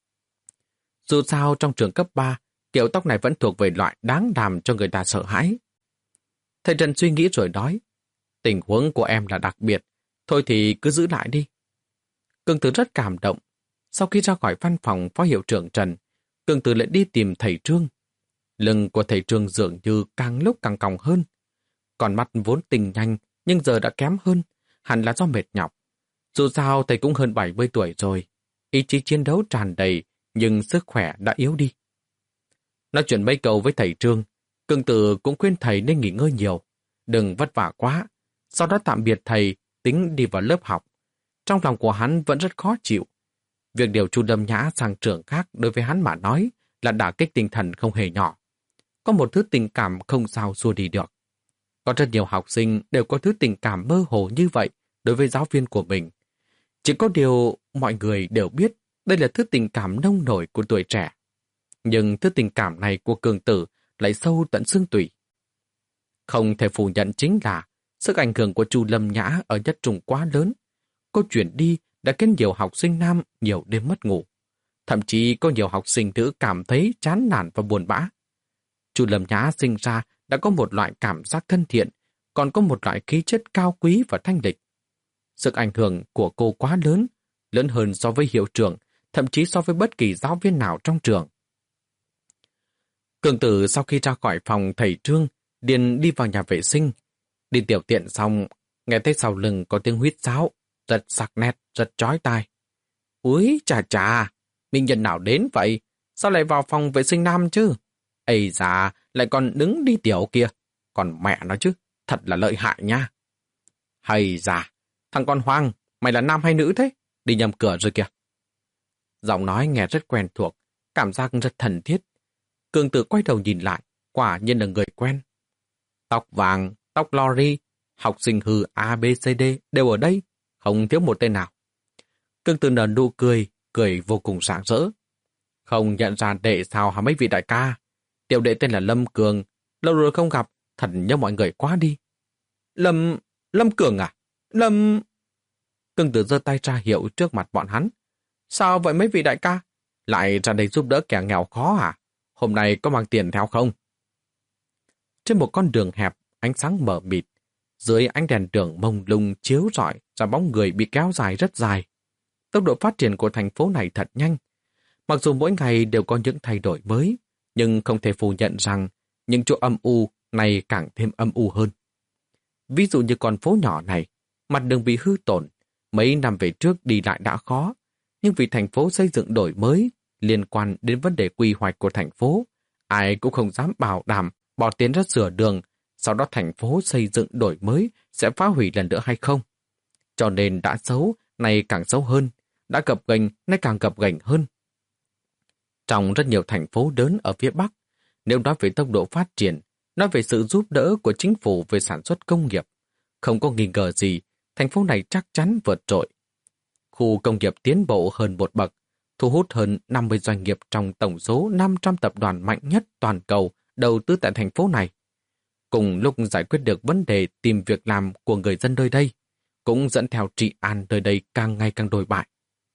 Dù sao trong trường cấp ba, kiểu tóc này vẫn thuộc về loại đáng làm cho người ta sợ hãi. Thầy Trần suy nghĩ rồi nói, tình huống của em là đặc biệt, thôi thì cứ giữ lại đi. Cương Tử rất cảm động. Sau khi ra khỏi văn phòng phó hiệu trưởng Trần, Cương Tử lại đi tìm thầy Trương. Lưng của thầy Trương dường như càng lúc càng còng hơn. Còn mắt vốn tình nhanh, nhưng giờ đã kém hơn, hẳn là do mệt nhọc. Dù sao thầy cũng hơn bảy mươi tuổi rồi, ý chí chiến đấu tràn đầy, nhưng sức khỏe đã yếu đi. Nói chuyện mấy câu với thầy Trương, Cương Tử cũng khuyên thầy nên nghỉ ngơi nhiều, đừng vất vả quá. Sau đó tạm biệt thầy, tính đi vào lớp học. Trong lòng của hắn vẫn rất khó chịu. Việc điều Chu Lâm Nhã sang trường khác đối với hắn mà nói là đả kích tinh thần không hề nhỏ. Có một thứ tình cảm không sao xua đi được. Có rất nhiều học sinh đều có thứ tình cảm mơ hồ như vậy đối với giáo viên của mình. Chỉ có điều mọi người đều biết đây là thứ tình cảm nông nổi của tuổi trẻ. Nhưng thứ tình cảm này của Cương Tử lại sâu tận xương tủy. Không thể phủ nhận chính là sức ảnh hưởng của Chu Lâm Nhã ở Nhất Trung quá lớn. Cô chuyển đi đã khiến nhiều học sinh nam nhiều đêm mất ngủ. Thậm chí có nhiều học sinh nữ cảm thấy chán nản và buồn bã. Chu Lâm Nhã sinh ra đã có một loại cảm giác thân thiện, còn có một loại khí chất cao quý và thanh lịch. Sức ảnh hưởng của cô quá lớn, lớn hơn so với hiệu trưởng, thậm chí so với bất kỳ giáo viên nào trong trường. Cương Tử sau khi ra khỏi phòng thầy Trương, liền đi vào nhà vệ sinh. Đi tiểu tiện xong, nghe thấy sau lưng có tiếng huýt sáo, rất sắc nét, rất chói tai. Úi chà chà, minh nhân nào đến vậy? Sao lại vào phòng vệ sinh nam chứ? Ây da, lại còn đứng đi tiểu kia. Còn mẹ nó chứ, thật là lợi hại nha. Hay da, thằng con Hoang, mày là nam hay nữ thế? Đi nhầm cửa rồi kìa. Giọng nói nghe rất quen thuộc, cảm giác rất thân thiết. Cương Tử quay đầu nhìn lại, quả nhiên là người quen. Tóc vàng, tóc lori, học sinh hư A, B, C, D đều ở đây, không thiếu một tên nào. Cương Tử nở nụ cười, cười vô cùng rạng rỡ. Không nhận ra đệ sao hả mấy vị đại ca? Tiểu đệ tên là Lâm Cường, lâu rồi không gặp, thật nhớ mọi người quá đi. Lâm... Lâm Cường à? Lâm... Cương Tử giơ tay ra hiệu trước mặt bọn hắn. Sao vậy mấy vị đại ca? Lại ra đây giúp đỡ kẻ nghèo khó à? Hôm nay có mang tiền theo không? Trên một con đường hẹp, ánh sáng mờ mịt, dưới ánh đèn đường mông lung chiếu rọi ra bóng người bị kéo dài rất dài. Tốc độ phát triển của thành phố này thật nhanh. Mặc dù mỗi ngày đều có những thay đổi mới, nhưng không thể phủ nhận rằng những chỗ âm u này càng thêm âm u hơn. Ví dụ như con phố nhỏ này, mặt đường bị hư tổn, mấy năm về trước đi lại đã khó, nhưng vì thành phố xây dựng đổi mới liên quan đến vấn đề quy hoạch của thành phố, ai cũng không dám bảo đảm bỏ tiền ra sửa đường, sau đó thành phố xây dựng đổi mới sẽ phá hủy lần nữa hay không. Cho nên đã xấu, nay càng xấu hơn, đã gập ghềnh, nay càng gập ghềnh hơn. Trong rất nhiều thành phố lớn ở phía Bắc, nếu nói về tốc độ phát triển, nói về sự giúp đỡ của chính phủ về sản xuất công nghiệp, không có nghi ngờ gì, thành phố này chắc chắn vượt trội. Khu công nghiệp tiến bộ hơn một bậc, thu hút hơn năm mươi doanh nghiệp trong tổng số năm trăm tập đoàn mạnh nhất toàn cầu đầu tư tại thành phố này. Cùng lúc giải quyết được vấn đề tìm việc làm của người dân nơi đây, cũng dẫn theo trị an nơi đây càng ngày càng đồi bại.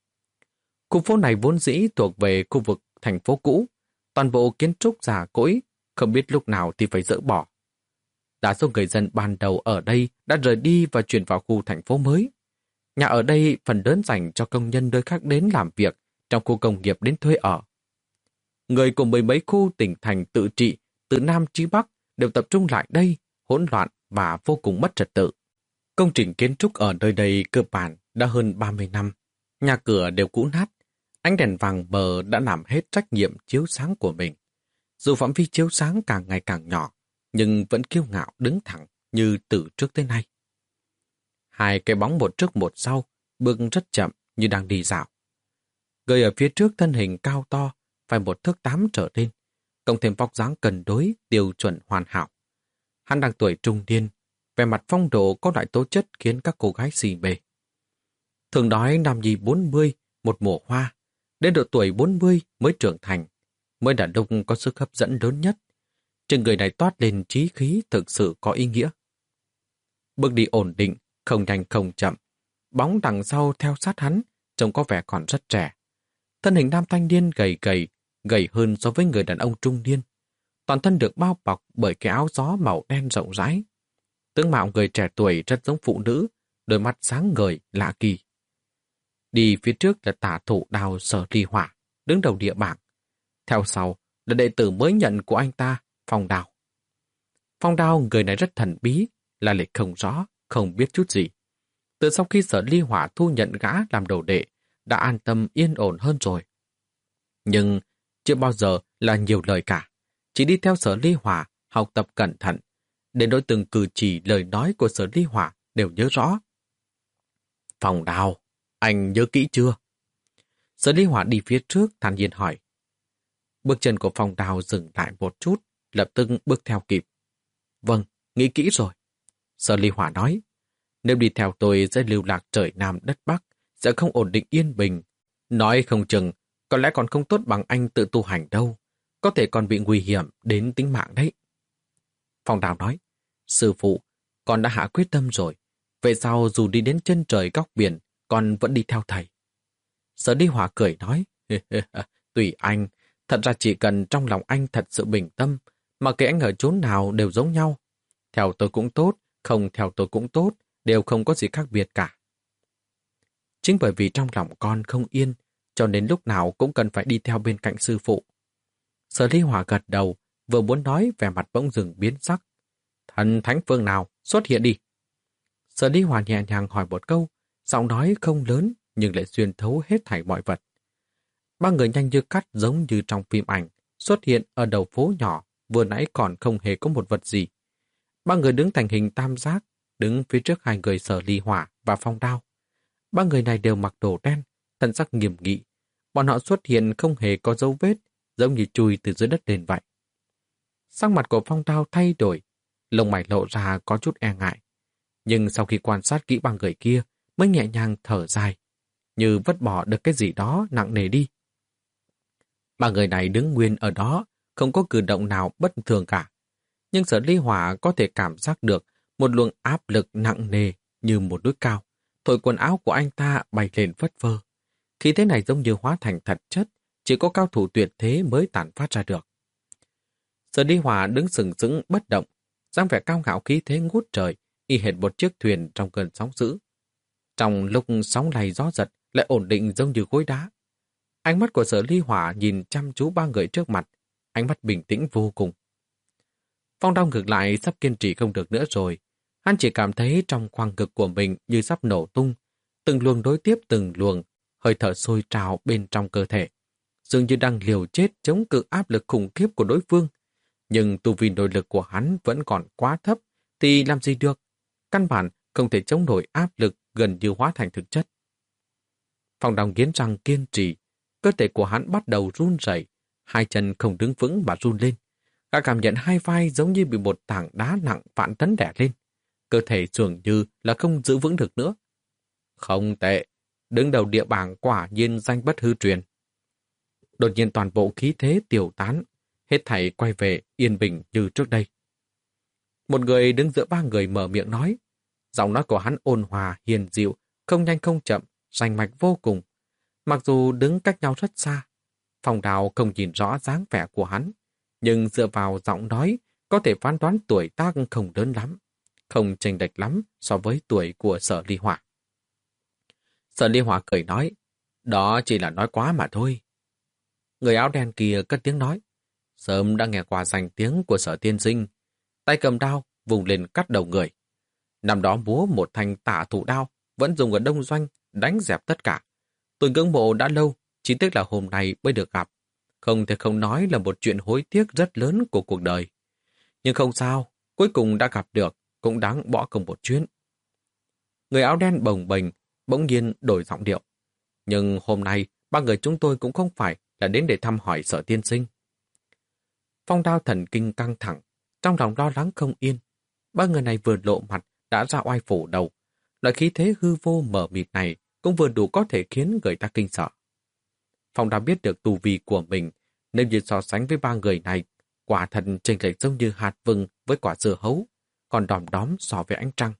Khu phố này vốn dĩ thuộc về khu vực thành phố cũ, toàn bộ kiến trúc già cỗi, không biết lúc nào thì phải dỡ bỏ. Đa số người dân ban đầu ở đây đã rời đi và chuyển vào khu thành phố mới. Nhà ở đây phần lớn dành cho công nhân nơi khác đến làm việc, trong khu công nghiệp đến thuê ở. Người của mười mấy khu tỉnh thành tự trị từ Nam chí Bắc đều tập trung lại đây, hỗn loạn và vô cùng mất trật tự. Công trình kiến trúc ở nơi đây cơ bản đã hơn ba mươi năm. Nhà cửa đều cũ nát, ánh đèn vàng mờ đã làm hết trách nhiệm chiếu sáng của mình. Dù phạm vi chiếu sáng càng ngày càng nhỏ, nhưng vẫn kiêu ngạo đứng thẳng như từ trước tới nay. Hai cái bóng một trước một sau, bước rất chậm như đang đi dạo. Người ở phía trước thân hình cao to, phải một thước tám trở lên, cộng thêm vóc dáng cân đối, tiêu chuẩn hoàn hảo. Hắn đang tuổi trung niên, vẻ mặt phong độ có loại tố chất khiến các cô gái xì mê. Thường nói nam nhi bốn mươi, một mùa hoa, đến độ tuổi bốn mươi mới trưởng thành, mới là lúc có sức hấp dẫn lớn nhất. Trên người này toát lên trí khí thực sự có ý nghĩa. Bước đi ổn định, không nhanh không chậm. Bóng đằng sau theo sát hắn, trông có vẻ còn rất trẻ. Thân hình nam thanh niên gầy gầy, gầy hơn so với người đàn ông trung niên. Toàn thân được bao bọc bởi cái áo gió màu đen rộng rãi. Tướng mạo người trẻ tuổi rất giống phụ nữ, đôi mắt sáng ngời, lạ kỳ. Đi phía trước là tả thủ đào Sở Ly Hỏa, đứng đầu địa bảng. Theo sau là đệ tử mới nhận của anh ta, Phong Đào. Phong Đào người này rất thần bí, là lịch không rõ, không biết chút gì. Từ sau khi Sở Ly Hỏa thu nhận gã làm đồ đệ, đã an tâm yên ổn hơn rồi. Nhưng chưa bao giờ là nhiều lời cả, chỉ đi theo Sở Ly Hỏa, học tập cẩn thận, đến nỗi từng cử chỉ lời nói của Sở Ly Hỏa đều nhớ rõ. Phong Đào, anh nhớ kỹ chưa? Sở Ly Hỏa đi phía trước thản nhiên hỏi. Bước chân của Phong Đào dừng lại một chút, lập tức bước theo kịp. Vâng, nghĩ kỹ rồi. Sở Ly Hỏa nói, nếu đi theo tôi sẽ lưu lạc trời Nam đất Bắc, sẽ không ổn định yên bình. Nói không chừng, có lẽ còn không tốt bằng anh tự tu hành đâu. Có thể còn bị nguy hiểm đến tính mạng đấy. Phong Đào nói, sư phụ, con đã hạ quyết tâm rồi. Vậy sao dù đi đến chân trời góc biển, con vẫn đi theo thầy? Sở Ly Hỏa cười nói, tùy anh, thật ra chỉ cần trong lòng anh thật sự bình tâm, mà kệ anh ở chốn nào đều giống nhau. Theo tôi cũng tốt, không theo tôi cũng tốt, đều không có gì khác biệt cả. Chính bởi vì trong lòng con không yên, cho nên lúc nào cũng cần phải đi theo bên cạnh sư phụ. Sở Ly Hỏa gật đầu, vừa muốn nói vẻ mặt bỗng dừng biến sắc. Thần thánh phương nào, xuất hiện đi. Sở Ly Hỏa nhẹ nhàng hỏi một câu, giọng nói không lớn nhưng lại xuyên thấu hết thảy mọi vật. Ba người nhanh như cắt giống như trong phim ảnh, xuất hiện ở đầu phố nhỏ, vừa nãy còn không hề có một vật gì. Ba người đứng thành hình tam giác, đứng phía trước hai người Sở Ly Hỏa và Phong Đao. Ba người này đều mặc đồ đen, thân sắc nghiêm nghị. Bọn họ xuất hiện không hề có dấu vết, giống như chui từ dưới đất lên vậy. Sắc mặt của Phong Đao thay đổi, lông mày lộ ra có chút e ngại. Nhưng sau khi quan sát kỹ ba người kia, mới nhẹ nhàng thở dài, như vứt bỏ được cái gì đó nặng nề đi. Ba người này đứng nguyên ở đó, không có cử động nào bất thường cả. Nhưng Sở Ly Hỏa có thể cảm giác được một luồng áp lực nặng nề như một núi cao. Thổi quần áo của anh ta bay lên phất phơ. Khí thế này giống như hóa thành thật chất, chỉ có cao thủ tuyệt thế mới tản phát ra được. Sở Ly Hỏa đứng sừng sững bất động, dáng vẻ cao ngạo khí thế ngút trời, y hệt một chiếc thuyền trong cơn sóng dữ. Trong lúc sóng lay gió giật, lại ổn định giống như khối đá. Ánh mắt của Sở Ly Hỏa nhìn chăm chú ba người trước mặt, ánh mắt bình tĩnh vô cùng. Phong Đao ngược lại sắp kiên trì không được nữa rồi. Hắn chỉ cảm thấy trong khoang ngực của mình như sắp nổ tung, từng luồng đối tiếp từng luồng, hơi thở sôi trào bên trong cơ thể. Dường như đang liều chết chống cự áp lực khủng khiếp của đối phương. Nhưng tu vi nội lực của hắn vẫn còn quá thấp, thì làm gì được? Căn bản không thể chống nổi áp lực gần như hóa thành thực chất. Phong Đao nghiến răng kiên trì, cơ thể của hắn bắt đầu run rẩy, hai chân không đứng vững mà run lên. Gã cảm nhận hai vai giống như bị một tảng đá nặng vạn tấn đè lên. Cơ thể dường như là không giữ vững được nữa. Không tệ, đứng đầu địa bảng quả nhiên danh bất hư truyền. Đột nhiên toàn bộ khí thế tiêu tán, hết thảy quay về yên bình như trước đây. Một người đứng giữa ba người mở miệng nói. Giọng nói của hắn ôn hòa, hiền dịu, không nhanh không chậm, rành mạch vô cùng. Mặc dù đứng cách nhau rất xa, Phong Đao không nhìn rõ dáng vẻ của hắn, nhưng dựa vào giọng nói, có thể phán đoán tuổi tác không lớn lắm, không chênh lệch lắm so với tuổi của Sở Ly Hỏa. Sở Ly Hỏa cười nói, đó chỉ là nói quá mà thôi. Người áo đen kia cất tiếng nói, sớm đã nghe qua danh tiếng của Sở tiên sinh, tay cầm đao vùng lên cắt đầu người. Năm đó múa một thanh tả thủ đao, vẫn dùng ở đông doanh, đánh dẹp tất cả. Tôi ngưỡng mộ đã lâu, chỉ tiếc là hôm nay mới được gặp. Không thể không nói là một chuyện hối tiếc rất lớn của cuộc đời. Nhưng không sao, cuối cùng đã gặp được, cũng đáng bỏ công một chuyến. Người áo đen bồng bềnh, bỗng nhiên đổi giọng điệu. Nhưng hôm nay, ba người chúng tôi cũng không phải là đến để thăm hỏi Sở tiên sinh. Phong Đao thần kinh căng thẳng, trong lòng lo lắng không yên. Ba người này vừa lộ mặt đã ra oai phủ đầu. Loại khí thế hư vô mờ mịt này cũng vừa đủ có thể khiến người ta kinh sợ. Phong Đao biết được tu vi của mình, nếu như so sánh với ba người này, quả thật chênh lệch giống như hạt vừng với quả dưa hấu, còn đom đóm so với ánh trăng.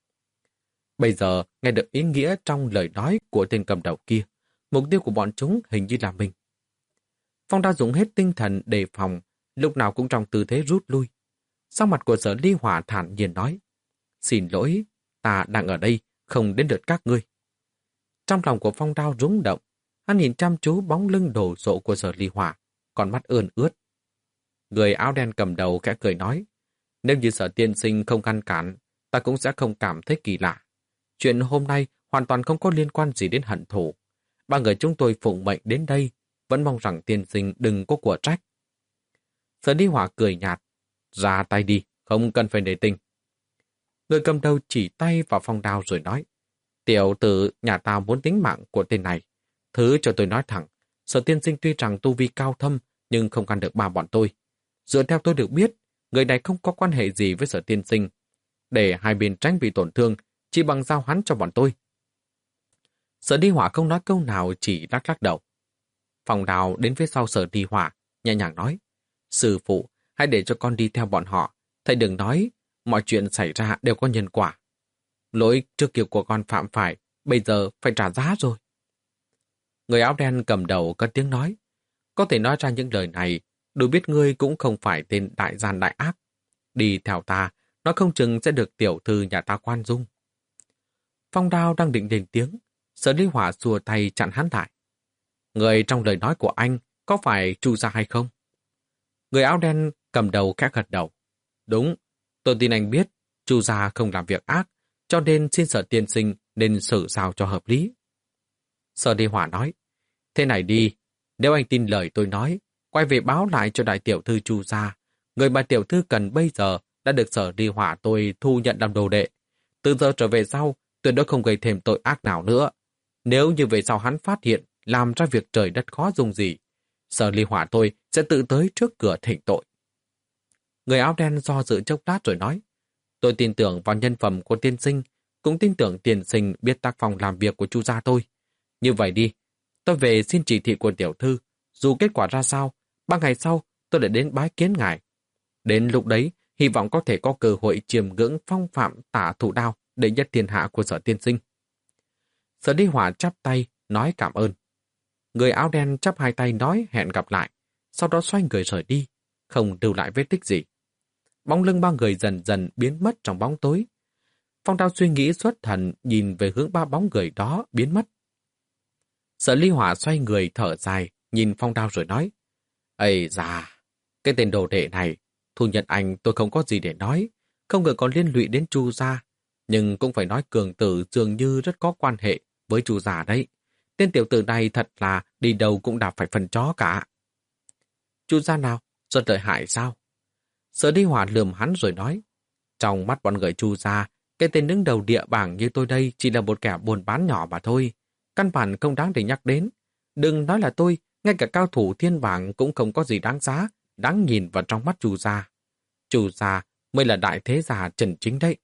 Bây giờ, nghe được ý nghĩa trong lời nói của tên cầm đầu kia, mục tiêu của bọn chúng hình như là mình. Phong Đao dùng hết tinh thần đề phòng, lúc nào cũng trong tư thế rút lui. Sau mặt của Sở Ly Hỏa thản nhiên nói, xin lỗi, ta đang ở đây, không đến lượt các ngươi. Trong lòng của Phong Đao rung động, hắn nhìn chăm chú bóng lưng đổ sộ của Sở Ly Hỏa, còn mắt ươn ướt. Người áo đen cầm đầu khẽ cười nói, nếu như Sở tiên sinh không ngăn cản, ta cũng sẽ không cảm thấy kỳ lạ. Chuyện hôm nay hoàn toàn không có liên quan gì đến hận thù. Ba người chúng tôi phụng mệnh đến đây, vẫn mong rằng tiên sinh đừng có của trách. Sở Ly Hỏa cười nhạt, ra tay đi, không cần phải nể tình. Người cầm đầu chỉ tay vào Phong Đao rồi nói, tiểu tử nhà ta muốn tính mạng của tên này. Thứ cho tôi nói thẳng, Sở tiên sinh tuy rằng tu vi cao thâm, nhưng không ngăn được ba bọn tôi. Dựa theo tôi được biết, người này không có quan hệ gì với Sở tiên sinh. Để hai bên tránh bị tổn thương, chỉ bằng giao hắn cho bọn tôi. Sở Ly Hỏa không nói câu nào, chỉ lắc lắc đầu. Phong Đao đến phía sau Sở Ly Hỏa, nhẹ nhàng nói, sư phụ, hãy để cho con đi theo bọn họ. Thầy đừng nói, mọi chuyện xảy ra đều có nhân quả. Lỗi trước kia của con phạm phải, bây giờ phải trả giá rồi. Người áo đen cầm đầu cất tiếng nói, có thể nói ra những lời này, đủ biết ngươi cũng không phải tên đại gian đại ác. Đi theo ta, nó không chừng sẽ được tiểu thư nhà ta khoan dung. Phong Đao đang định lên tiếng, Sở Ly Hỏa xua tay chặn hắn lại. Người trong lời nói của anh có phải Chu gia hay không? Người áo đen cầm đầu khẽ gật đầu. Đúng, tôi tin anh biết Chu gia không làm việc ác, cho nên xin Sở tiên sinh nên xử sao cho hợp lý. Sở Ly Hỏa nói, thế này đi, nếu anh tin lời tôi nói, quay về báo lại cho đại tiểu thư Chu gia, người mà tiểu thư cần bây giờ đã được Sở Ly Hỏa tôi thu nhận làm đồ đệ. Từ giờ trở về sau, tuyệt đối không gây thêm tội ác nào nữa. Nếu như về sau hắn phát hiện làm ra việc trời đất khó dung gì, Sở Ly Hỏa tôi sẽ tự tới trước cửa thỉnh tội. Người áo đen do dự chốc lát rồi nói, tôi tin tưởng vào nhân phẩm của tiên sinh, cũng tin tưởng tiên sinh biết tác phong làm việc của Chu gia tôi. Như vậy đi, tôi về xin chỉ thị của tiểu thư, dù kết quả ra sao, ba ngày sau tôi lại đến bái kiến ngài. Đến lúc đấy, hy vọng có thể có cơ hội chiêm ngưỡng phong phạm tả thủ đao đệ nhất thiên hạ của Sở tiên sinh. Sở Ly Hỏa chắp tay, nói cảm ơn. Người áo đen chắp hai tay nói hẹn gặp lại, sau đó xoay người rời đi, không lưu lại vết tích gì. Bóng lưng ba người dần dần biến mất trong bóng tối. Phong Đao suy nghĩ xuất thần nhìn về hướng ba bóng người đó biến mất. Sở Ly Hỏa xoay người thở dài, nhìn Phong Đao rồi nói, ây da, cái tên đồ đệ này, thu nhận anh tôi không có gì để nói, không ngờ còn liên lụy đến Chu gia, nhưng cũng phải nói cường tử dường như rất có quan hệ với Chu gia đấy. Tên tiểu tử này thật là đi đâu cũng đạp phải phần chó cả. Chu gia nào? Rất lợi hại sao? Sở Ly Hỏa lườm hắn rồi nói, trong mắt bọn người Chu gia, cái tên đứng đầu địa bảng như tôi đây chỉ là một kẻ buôn bán nhỏ mà thôi. Căn bản không đáng để nhắc đến. Đừng nói là tôi, ngay cả cao thủ thiên bảng cũng không có gì đáng giá, đáng nhìn vào trong mắt Chu gia. Chu gia mới là đại thế gia chân chính đấy.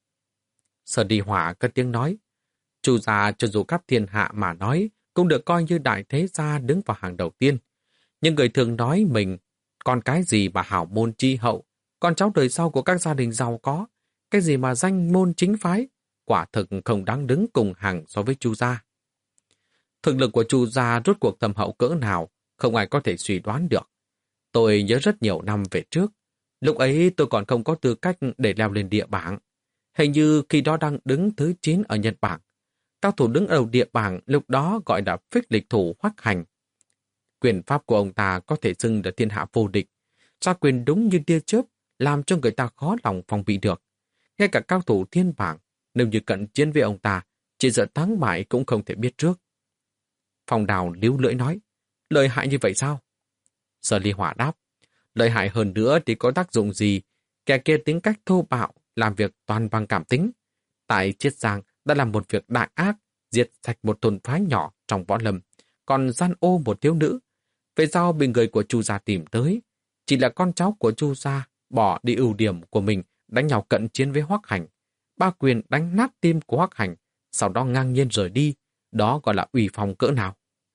Sở Ly Hỏa cất tiếng nói, Chu gia cho dù khắp thiên hạ mà nói, cũng được coi như đại thế gia đứng vào hàng đầu tiên. Nhưng người thường nói mình, còn cái gì mà hảo môn chi hậu, con cháu đời sau của các gia đình giàu có, cái gì mà danh môn chính phái, quả thực không đáng đứng cùng hàng so với Chu gia. Thực lực của Chu gia rốt cuộc thâm hậu cỡ nào, không ai có thể suy đoán được. Tôi nhớ rất nhiều năm về trước, lúc ấy tôi còn không có tư cách để leo lên địa bảng. Hình như khi đó đang đứng thứ chín ở Nhật Bản. Cao thủ đứng ở đầu địa bảng lúc đó gọi là phích lịch thủ Hoắc Hành. Quyền pháp của ông ta có thể xưng là thiên hạ vô địch, ra quyền đúng như tia chớp, làm cho người ta khó lòng phòng bị được. Ngay cả cao thủ thiên bảng, nếu như cận chiến với ông ta, chỉ sợ thắng bại cũng không thể biết trước. Phong Đào líu lưỡi nói, lợi hại như vậy sao? Sở Ly Hỏa đáp, lợi hại hơn nữa thì có tác dụng gì? Kẻ kia tính cách thô bạo, làm việc toàn bằng cảm tính. Tại Chiết Giang đã làm một việc đại ác, diệt sạch một thôn phái nhỏ trong võ lâm, còn gian ô một thiếu nữ. Về sau bị người của Chu gia tìm tới, chỉ là con cháu của Chu gia bỏ đi ưu điểm của mình đánh nhau cận chiến với Hoắc Hành. Ba quyền đánh nát tim của Hoắc Hành, sau đó ngang nhiên rời đi, đó gọi là uy phong cỡ nào.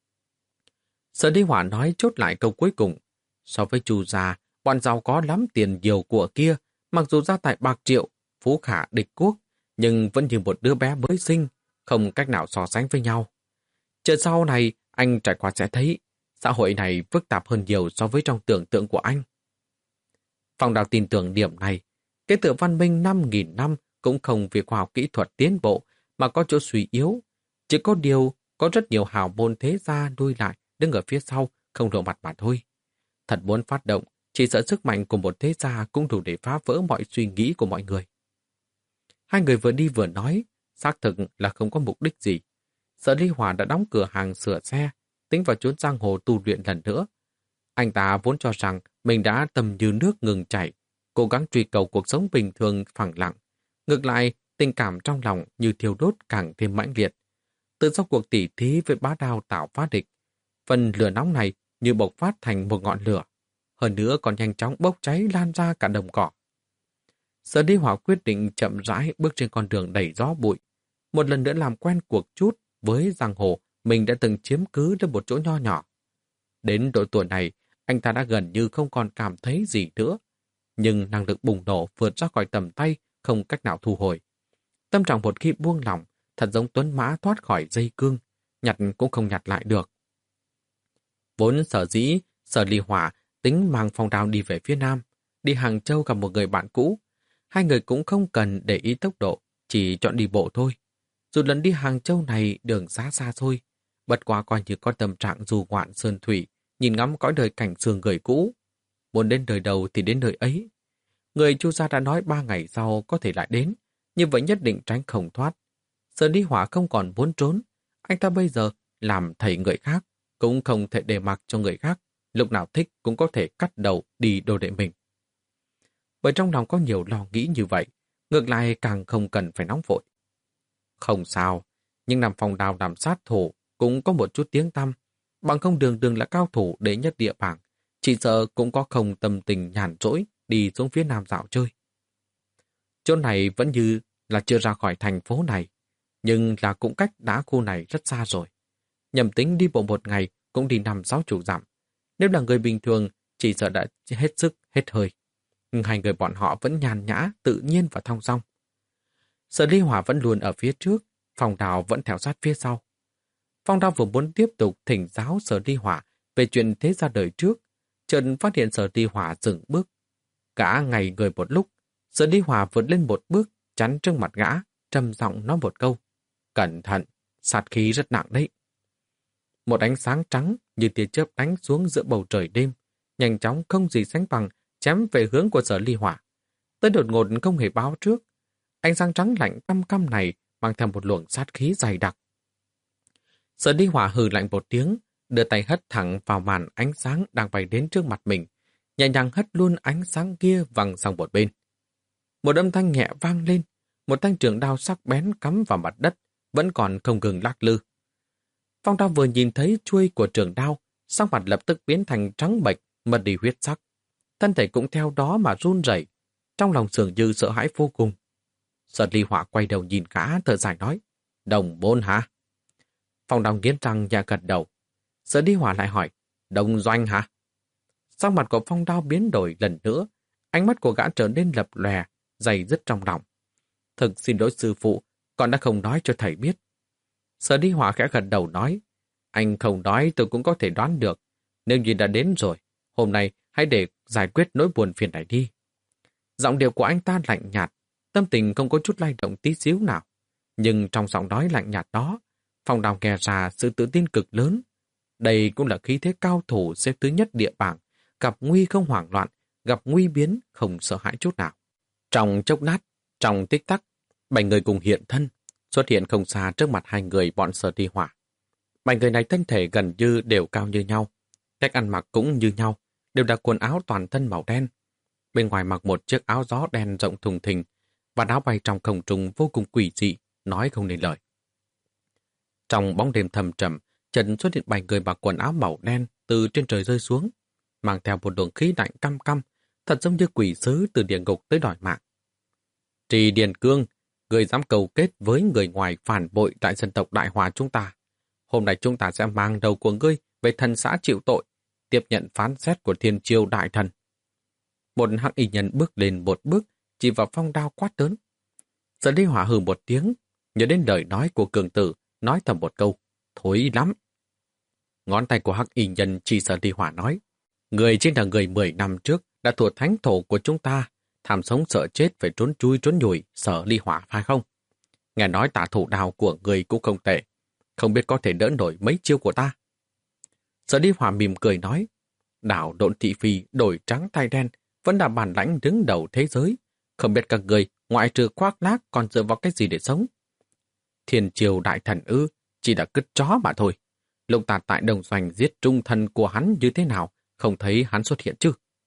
Sở Đi Hỏa nói chốt lại câu cuối cùng. So với Chu gia, bọn giàu có lắm tiền nhiều của kia, mặc dù gia tài bạc triệu, phú khả địch quốc, nhưng vẫn như một đứa bé mới sinh, không cách nào so sánh với nhau. Chờ sau này, anh trải qua sẽ thấy, xã hội này phức tạp hơn nhiều so với trong tưởng tượng của anh. Phong Đào tin tưởng điểm này. Cái tự văn minh năm nghìn năm cũng không vì khoa học kỹ thuật tiến bộ mà có chỗ suy yếu. Chỉ có điều, có rất nhiều hào môn thế gia đuôi lại, đứng ở phía sau, không lộ mặt mà thôi. Thật muốn phát động, chỉ sợ sức mạnh của một thế gia cũng đủ để phá vỡ mọi suy nghĩ của mọi người. Hai người vừa đi vừa nói, xác thực là không có mục đích gì. Sở Ly Hỏa đã đóng cửa hàng sửa xe, tính vào chốn giang hồ tu luyện lần nữa. Anh ta vốn cho rằng mình đã tầm như nước ngừng chảy, cố gắng truy cầu cuộc sống bình thường phẳng lặng. Ngược lại, tình cảm trong lòng như thiêu đốt càng thêm mãnh liệt. Từ sau cuộc tỉ thí với bá đao tạo phá địch, phần lửa nóng này như bộc phát thành một ngọn lửa. Hơn nữa còn nhanh chóng bốc cháy lan ra cả đồng cỏ. Sở Đi Hỏa quyết định chậm rãi bước trên con đường đầy gió bụi. Một lần nữa làm quen cuộc chút với giang hồ mình đã từng chiếm cứ đến một chỗ nho nhỏ. Đến độ tuổi này, anh ta đã gần như không còn cảm thấy gì nữa. Nhưng năng lực bùng nổ vượt ra khỏi tầm tay, không cách nào thu hồi. Tâm trạng một khi buông lỏng, thật giống tuấn mã thoát khỏi dây cương, nhặt cũng không nhặt lại được. Vốn sở dĩ, Sở Ly Hỏa tính mang Phong Đao đi về phía Nam, đi Hàng Châu gặp một người bạn cũ. Hai người cũng không cần để ý tốc độ, chỉ chọn đi bộ thôi. Dù lần đi Hàng Châu này đường xa xa xôi, bất quá coi như có tâm trạng du ngoạn sơn thủy, nhìn ngắm cõi đời cảnh xương người cũ. Muốn đến đời đầu thì đến đời ấy. Người Chu gia đã nói ba ngày sau có thể lại đến, nhưng vẫn nhất định tránh không thoát. Sở Đi Hỏa không còn muốn trốn, anh ta bây giờ làm thầy người khác, cũng không thể để mặc cho người khác, lúc nào thích cũng có thể cắt đầu đi đồ đệ mình. Bởi trong lòng có nhiều lo nghĩ như vậy, ngược lại càng không cần phải nóng vội. Không sao, nhưng nằm Phong Đao làm sát thủ cũng có một chút tiếng tăm, bằng không đường đường là cao thủ đệ nhất địa bảng, chỉ sợ cũng có không tâm tình nhàn rỗi đi xuống phía Nam dạo chơi. Chỗ này vẫn như là chưa ra khỏi thành phố này, nhưng là cũng cách đá khu này rất xa rồi. Nhầm tính đi bộ một ngày cũng đi năm sáu chục dặm. Nếu là người bình thường, chỉ sợ đã hết sức, hết hơi. Nhưng hai người bọn họ vẫn nhàn nhã, tự nhiên và thong dong. Sở Ly Hỏa vẫn luôn ở phía trước, Phong Đao vẫn theo sát phía sau. Phong Đao vừa muốn tiếp tục thỉnh giáo Sở Ly Hỏa về chuyện thế gia đời trước, chợt phát hiện Sở Ly Hỏa dừng bước. Gã ngày người một lúc, Sở Ly Hỏa vượt lên một bước, chắn trước mặt gã, trầm giọng nói một câu. Cẩn thận, sát khí rất nặng đấy. Một ánh sáng trắng như tia chớp đánh xuống giữa bầu trời đêm, nhanh chóng không gì sánh bằng, chém về hướng của Sở Ly Hỏa. Tới đột ngột không hề báo trước. Ánh sáng trắng lạnh căm căm này mang theo một luồng sát khí dày đặc. Sở Ly Hỏa hừ lạnh một tiếng, đưa tay hất thẳng vào màn ánh sáng đang bay đến trước mặt mình, nhẹ nhàng hất luôn ánh sáng kia văng sang một bên. Một âm thanh nhẹ vang lên, một thanh trường đao sắc bén cắm vào mặt đất, vẫn còn không ngừng lắc lư. Phong Đao vừa nhìn thấy chuôi của trường đao, sắc mặt lập tức biến thành trắng bệch, mất đi huyết sắc. Thân thể cũng theo đó mà run rẩy, trong lòng dường như sợ hãi vô cùng. Sở Ly Hỏa quay đầu nhìn gã, thở dài nói, đồng môn hả? Phong Đao nghiến răng nhẹ gật đầu. Sở Ly Hỏa lại hỏi, đồng doanh hả? Sắc mặt của Phong Đao biến đổi lần nữa, ánh mắt của gã trở nên lập lòe, dày dứt trong lòng. Thực xin lỗi sư phụ, con đã không nói cho thầy biết. Sở Ly Hỏa khẽ gật đầu nói, anh không nói tôi cũng có thể đoán được. Nếu như đã đến rồi, hôm nay hãy để giải quyết nỗi buồn phiền này đi. Giọng điệu của anh ta lạnh nhạt, tâm tình không có chút lay động tí xíu nào. Nhưng trong giọng nói lạnh nhạt đó, Phong Đao nghe ra sự tự tin cực lớn. Đây cũng là khí thế cao thủ xếp thứ nhất địa bảng, gặp nguy không hoảng loạn, gặp nguy biến không sợ hãi chút nào. Trong chốc lát, trong tích tắc, bảy người cùng hiện thân, xuất hiện không xa trước mặt hai người bọn Sở Ly Hỏa. Bảy người này thân thể gần như đều cao như nhau, cách ăn mặc cũng như nhau, đều là quần áo toàn thân màu đen. Bên ngoài mặc một chiếc áo gió đen rộng thùng thình, và áo bay trong không trung vô cùng quỷ dị, nói không nên lời. Trong bóng đêm thầm trầm, Trần xuất hiện bảy người mặc quần áo màu đen từ trên trời rơi xuống, mang theo một luồng khí lạnh căm căm, thật giống như quỷ sứ từ địa ngục tới đòi mạng. Trì Điền Cương, người dám cầu kết với người ngoài phản bội tại dân tộc Đại Hòa chúng ta. Hôm nay chúng ta sẽ mang đầu của ngươi về thần xã chịu tội, tiếp nhận phán xét của thiên triều đại thần. Một hắc y nhân bước lên một bước, chỉ vào Phong Đao quát lớn. Sở Ly Hỏa hừ một tiếng, nhớ đến lời nói của cường tử, nói thầm một câu, thối lắm. Ngón tay của hắc y nhân chỉ Sở Ly Hỏa nói, người chính là người mười năm trước đã thuộc thánh thổ của chúng ta, tham sống sợ chết phải trốn chui trốn nhủi Sở Ly Hỏa phải không? Nghe nói tả thủ đao của người cũng không tệ, không biết có thể đỡ nổi mấy chiêu của ta. Sở Ly Hỏa mỉm cười nói, đảo độn thị phi đổi trắng thay đen vẫn là bản lãnh đứng đầu thế giới, không biết các người ngoại trừ khoác lác còn dựa vào cái gì để sống. Thiên triều đại thần ư, chỉ đã cứt chó mà thôi. Lục Tạt tại đồng doanh giết trung thần của hắn như thế nào, không thấy hắn xuất hiện chứ?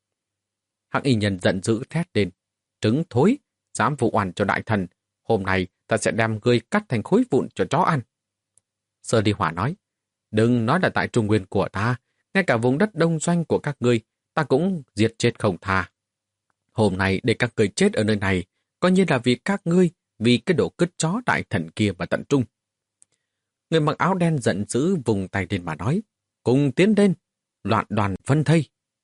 Hắc y nhân giận dữ thét lên, trứng thối, dám vụ oan cho đại thần, hôm nay ta sẽ đem ngươi cắt thành khối vụn cho chó ăn. Sở Ly Hỏa nói, đừng nói là tại trung nguyên của ta, ngay cả vùng đất đông doanh của các ngươi, ta cũng diệt chết không tha. Hôm nay để các ngươi chết ở nơi này, coi như là vì các ngươi, vì cái đồ cứt chó đại thần kia mà tận trung. Người mặc áo đen giận dữ vùng tay lên mà nói, cùng tiến lên, loạn đoàn phân thây.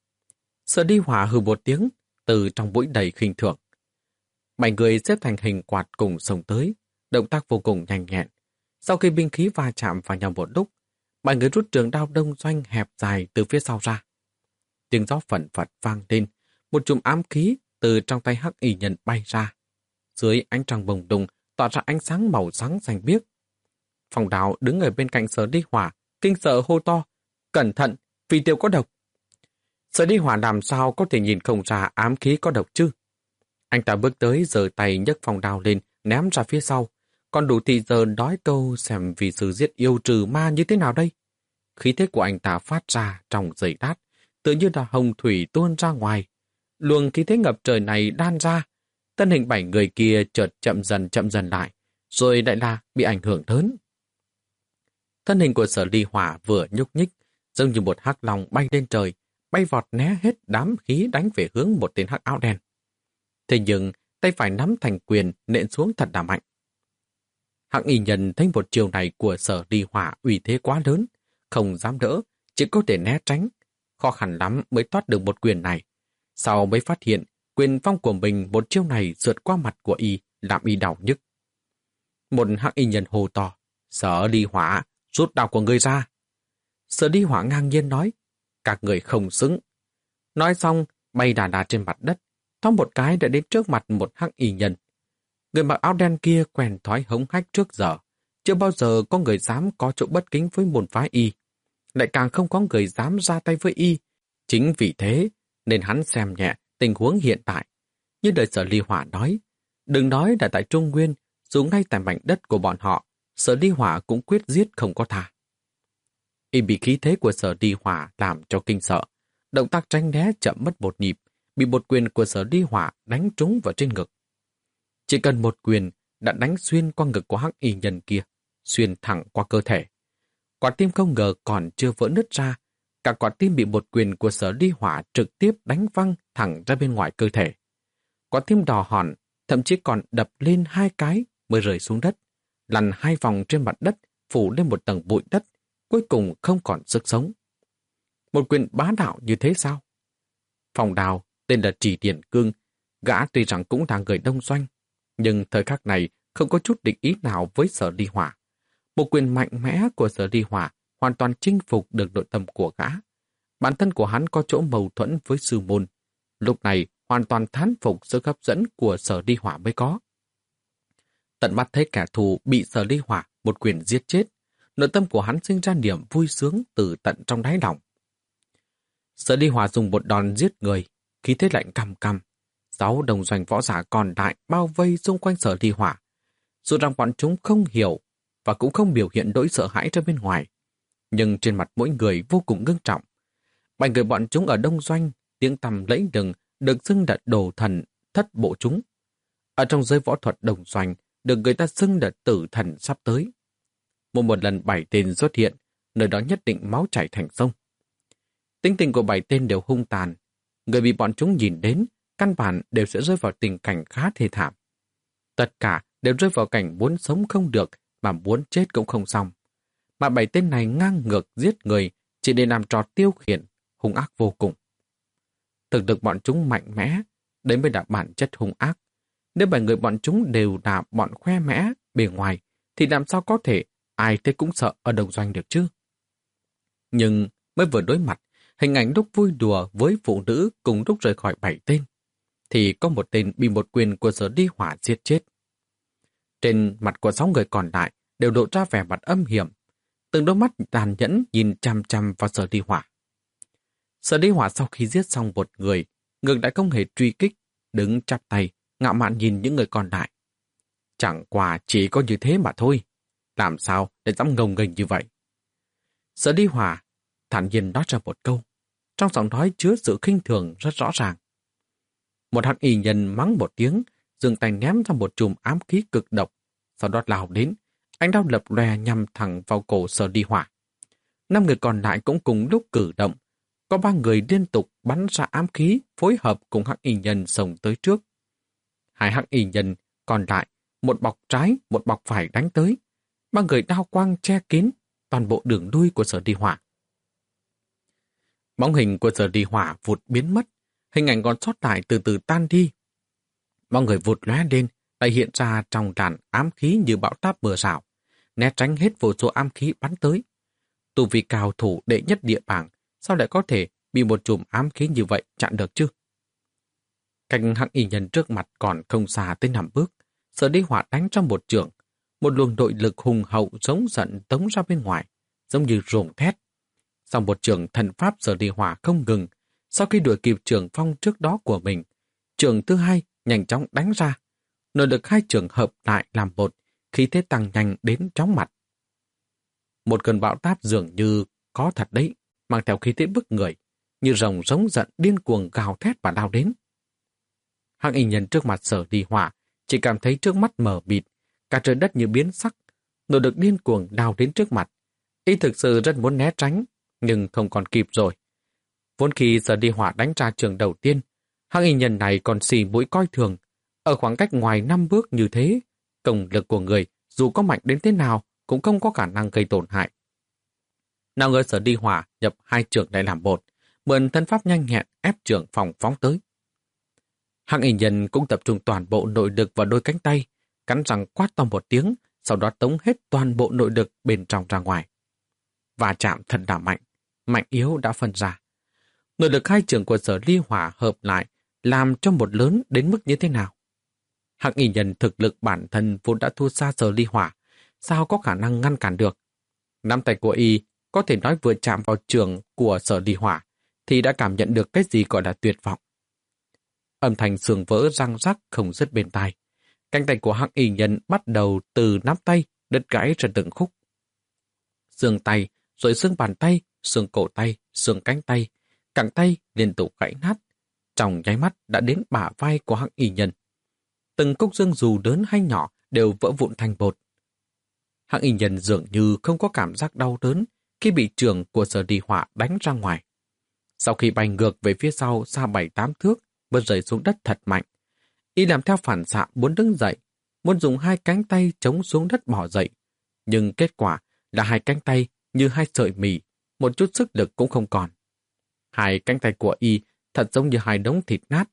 Sở Ly Hỏa hừ một tiếng, từ trong bụi đầy khinh thường. Bảy người xếp thành hình quạt cùng xông tới, động tác vô cùng nhanh nhẹn. Sau khi binh khí va chạm vào nhau một lúc, bảy người rút trường đao đông doanh hẹp dài từ phía sau ra. Tiếng gió phẩn phật vang lên, một chùm ám khí từ trong tay hắc y nhân bay ra. Dưới ánh trăng bồng đùng tỏa ra ánh sáng màu sáng xanh biếc. Phong Đao đứng ở bên cạnh Sở Ly Hỏa, kinh sợ hô to, cẩn thận, phi tiêu có độc. Sở Ly Hỏa làm sao có thể nhìn không ra ám khí có độc chứ? Anh ta bước tới giơ tay nhấc Phong Đao lên, ném ra phía sau. Còn đủ thì giờ nói câu xem vì sự giết yêu trừ ma như thế nào đây? Khí thế của anh ta phát ra trong giây lát, tự như là hồng thủy tuôn ra ngoài. Luồng khí thế ngập trời này đan ra, thân hình bảy người kia chợt chậm dần chậm dần lại, rồi lại là bị ảnh hưởng lớn. Thân hình của Sở Ly Hỏa vừa nhúc nhích, giống như một hắc long bay lên trời, bay vọt né hết đám khí đánh về hướng một tên hắc áo đen. Thế nhưng tay phải nắm thành quyền nện xuống thật là mạnh. Hắc y nhân thấy một chiều này của Sở Ly Hỏa uy thế quá lớn, không dám đỡ, chỉ có thể né tránh. Khó khăn lắm mới thoát được một quyền này. Sau mới phát hiện, quyền phong của mình một chiêu này sượt qua mặt của y, làm y đau nhức. Một hắc y nhân hô to, Sở Ly Hỏa, rút đao của người ra. Sở Ly Hỏa ngang nhiên nói, các người không xứng. Nói xong, bay đà đà trên mặt đất, thoáng một cái đã đến trước mặt một hắc y nhân. Người mặc áo đen kia quen thói hống hách trước giờ, chưa bao giờ có người dám có chỗ bất kính với môn phái y, lại càng không có người dám ra tay với y. Chính vì thế, nên hắn xem nhẹ tình huống hiện tại. Như đời Sở Ly Hỏa nói, đừng nói là tại Trung Nguyên, dù ngay tại mảnh đất của bọn họ, Sở Ly Hỏa cũng quyết giết không có tha. Y bị khí thế của Sở Ly Hỏa làm cho kinh sợ, động tác tránh né chậm mất một nhịp, bị một quyền của Sở Ly Hỏa đánh trúng vào trên ngực. Chỉ cần một quyền đã đánh xuyên qua ngực của hắc y nhân kia, xuyên thẳng qua cơ thể. Quả tim không ngờ còn chưa vỡ nứt ra, cả quả tim bị một quyền của Sở Ly Hỏa trực tiếp đánh văng thẳng ra bên ngoài cơ thể. Quả tim đỏ hòn, thậm chí còn đập lên hai cái mới rơi xuống đất, lăn hai vòng trên mặt đất, phủ lên một tầng bụi đất, cuối cùng không còn sức sống. Một quyền bá đạo như thế sao? Phong Đao, tên là Trì Điền Cương, gã tuy rằng cũng là người đông doanh, nhưng thời khắc này không có chút định ý nào với Sở Ly Hỏa. Một quyền mạnh mẽ của Sở Ly Hỏa hoàn toàn chinh phục được nội tâm của gã. Bản thân của hắn có chỗ mâu thuẫn với sư môn, lúc này hoàn toàn thán phục sự hấp dẫn của Sở Ly Hỏa mới có. Tận mắt thấy kẻ thù bị Sở Ly Hỏa một quyền giết chết, nội tâm của hắn sinh ra niềm vui sướng từ tận trong đáy lòng. Sở Ly Hỏa dùng một đòn giết người, khí thế lạnh căm căm. Sáu đồng doanh võ giả còn lại bao vây xung quanh Sở Ly Hỏa. Dù rằng bọn chúng không hiểu và cũng không biểu hiện nỗi sợ hãi ra bên ngoài, nhưng trên mặt mỗi người vô cùng ngưng trọng. Bảy người bọn chúng ở đông doanh, tiếng tăm lẫy lừng, được xưng là đồ thần, thất bộ chúng. Ở trong giới võ thuật đồng doanh, được người ta xưng là tử thần sắp tới. Một một lần bảy tên xuất hiện, nơi đó nhất định máu chảy thành sông. Tính tình của bảy tên đều hung tàn. Người bị bọn chúng nhìn đến, căn bản đều sẽ rơi vào tình cảnh khá thê thảm. Tất cả đều rơi vào cảnh muốn sống không được, mà muốn chết cũng không xong. Mà bảy tên này ngang ngược giết người, chỉ để làm trò tiêu khiển, hung ác vô cùng. Thực lực bọn chúng mạnh mẽ, đấy mới là bản chất hung ác. Nếu bảy người bọn chúng đều là bọn khoe mẽ, bề ngoài, thì làm sao có thể ai thấy cũng sợ ở đồng doanh được chứ? Nhưng mới vừa đối mặt, hình ảnh lúc vui đùa với phụ nữ cùng lúc rời khỏi bảy tên, thì có một tên bị một quyền của Sở Ly Hỏa giết chết. Trên mặt của sáu người còn lại đều lộ ra vẻ mặt âm hiểm, từng đôi mắt tàn nhẫn nhìn chằm chằm vào Sở Ly Hỏa. Sở Ly Hỏa sau khi giết xong một người, ngược lại không hề truy kích, đứng chắp tay, ngạo mạn nhìn những người còn lại. Chẳng qua chỉ có như thế mà thôi, làm sao để dám ngông nghênh như vậy? Sở Ly Hỏa thản nhiên nói ra một câu, trong giọng nói chứa sự khinh thường rất rõ ràng. Một hắc y nhân mắng một tiếng, giương tay ném ra một chùm ám khí cực độc, sau đó lao đến, ánh đao lập lòe nhằm thẳng vào cổ Sở Ly Hỏa. Năm người còn lại cũng cùng lúc cử động, có ba người liên tục bắn ra ám khí phối hợp cùng hắc y nhân xông tới trước. Hai hắc y nhân còn lại, một bọc trái, một bọc phải đánh tới. Ba người đao quang che kín toàn bộ đường lui của Sở Ly Hỏa. Bóng hình của Sở Ly Hỏa vụt biến mất, hình ảnh còn sót lại từ từ tan đi. Mọi người vụt lóe lên, lại hiện ra trong đàn ám khí như bão táp mưa rào, né tránh hết vô số ám khí bắn tới. Tu vi cao thủ đệ nhất địa bảng, sao lại có thể bị một chùm ám khí như vậy chặn được chứ? Cạnh hắc y nhân trước mặt còn không xa tới năm bước, Sở Ly Hỏa đánh trong một trường, một luồng nội lực hùng hậu giống giận tống ra bên ngoài, giống như rồng thét. Sau một trường thần pháp Sở Ly Hỏa không ngừng, sau khi đuổi kịp trường phong trước đó của mình, trường thứ hai nhanh chóng đánh ra, nội lực hai trường hợp lại làm một, khí thế tăng nhanh đến chóng mặt. Một cơn bão táp dường như có thật đấy, mang theo khí thế bức người, như rồng giống giận điên cuồng gào thét và lao đến. Hắc y nhân trước mặt Sở Ly Hỏa chỉ cảm thấy trước mắt mờ mịt, cả trời đất như biến sắc, nội lực điên cuồng lao đến trước mặt. Y thực sự rất muốn né tránh, nhưng không còn kịp rồi. Vốn khi Sở Ly Hỏa đánh ra trường đầu tiên, hắc y nhân này còn xì mũi coi thường. Ở khoảng cách ngoài năm bước như thế, công lực của người dù có mạnh đến thế nào cũng không có khả năng gây tổn hại. Nào ngờ Sở Ly Hỏa nhập hai trường lại làm một, mượn thân pháp nhanh nhẹn ép trường phòng phóng tới. Hắc y nhân cũng tập trung toàn bộ nội lực vào đôi cánh tay, cắn răng quát to một tiếng, sau đó tống hết toàn bộ nội lực bên trong ra ngoài. Và chạm thật là mạnh, mạnh yếu đã phân ra. Nội lực hai trường của Sở Ly Hỏa hợp lại làm cho một lớn đến mức như thế nào? Hắc y nhân thực lực bản thân vốn đã thua xa Sở Ly Hỏa, sao có khả năng ngăn cản được? Nắm tay của y có thể nói vừa chạm vào trường của Sở Ly Hỏa thì đã cảm nhận được cái gì gọi là tuyệt vọng. Âm thanh xương vỡ răng rắc không dứt bên tai. Cánh tay của hắc y nhân bắt đầu từ nắm tay đứt gãy ra từng khúc. Xương tay, rồi xương bàn tay, xương cổ tay, xương cánh tay, cẳng tay liên tục gãy nát. Trong nháy mắt đã đến bả vai của hắc y nhân. Từng cúc xương dù lớn hay nhỏ đều vỡ vụn thành bột. Hắc y nhân dường như không có cảm giác đau đớn khi bị trường của Sở Ly Hỏa đánh ra ngoài. Sau khi bay ngược về phía sau xa bảy tám thước, vừa rơi xuống đất thật mạnh. Y làm theo phản xạ muốn đứng dậy, muốn dùng hai cánh tay chống xuống đất bỏ dậy. Nhưng kết quả là hai cánh tay như hai sợi mì, một chút sức lực cũng không còn. Hai cánh tay của Y thật giống như hai đống thịt nát.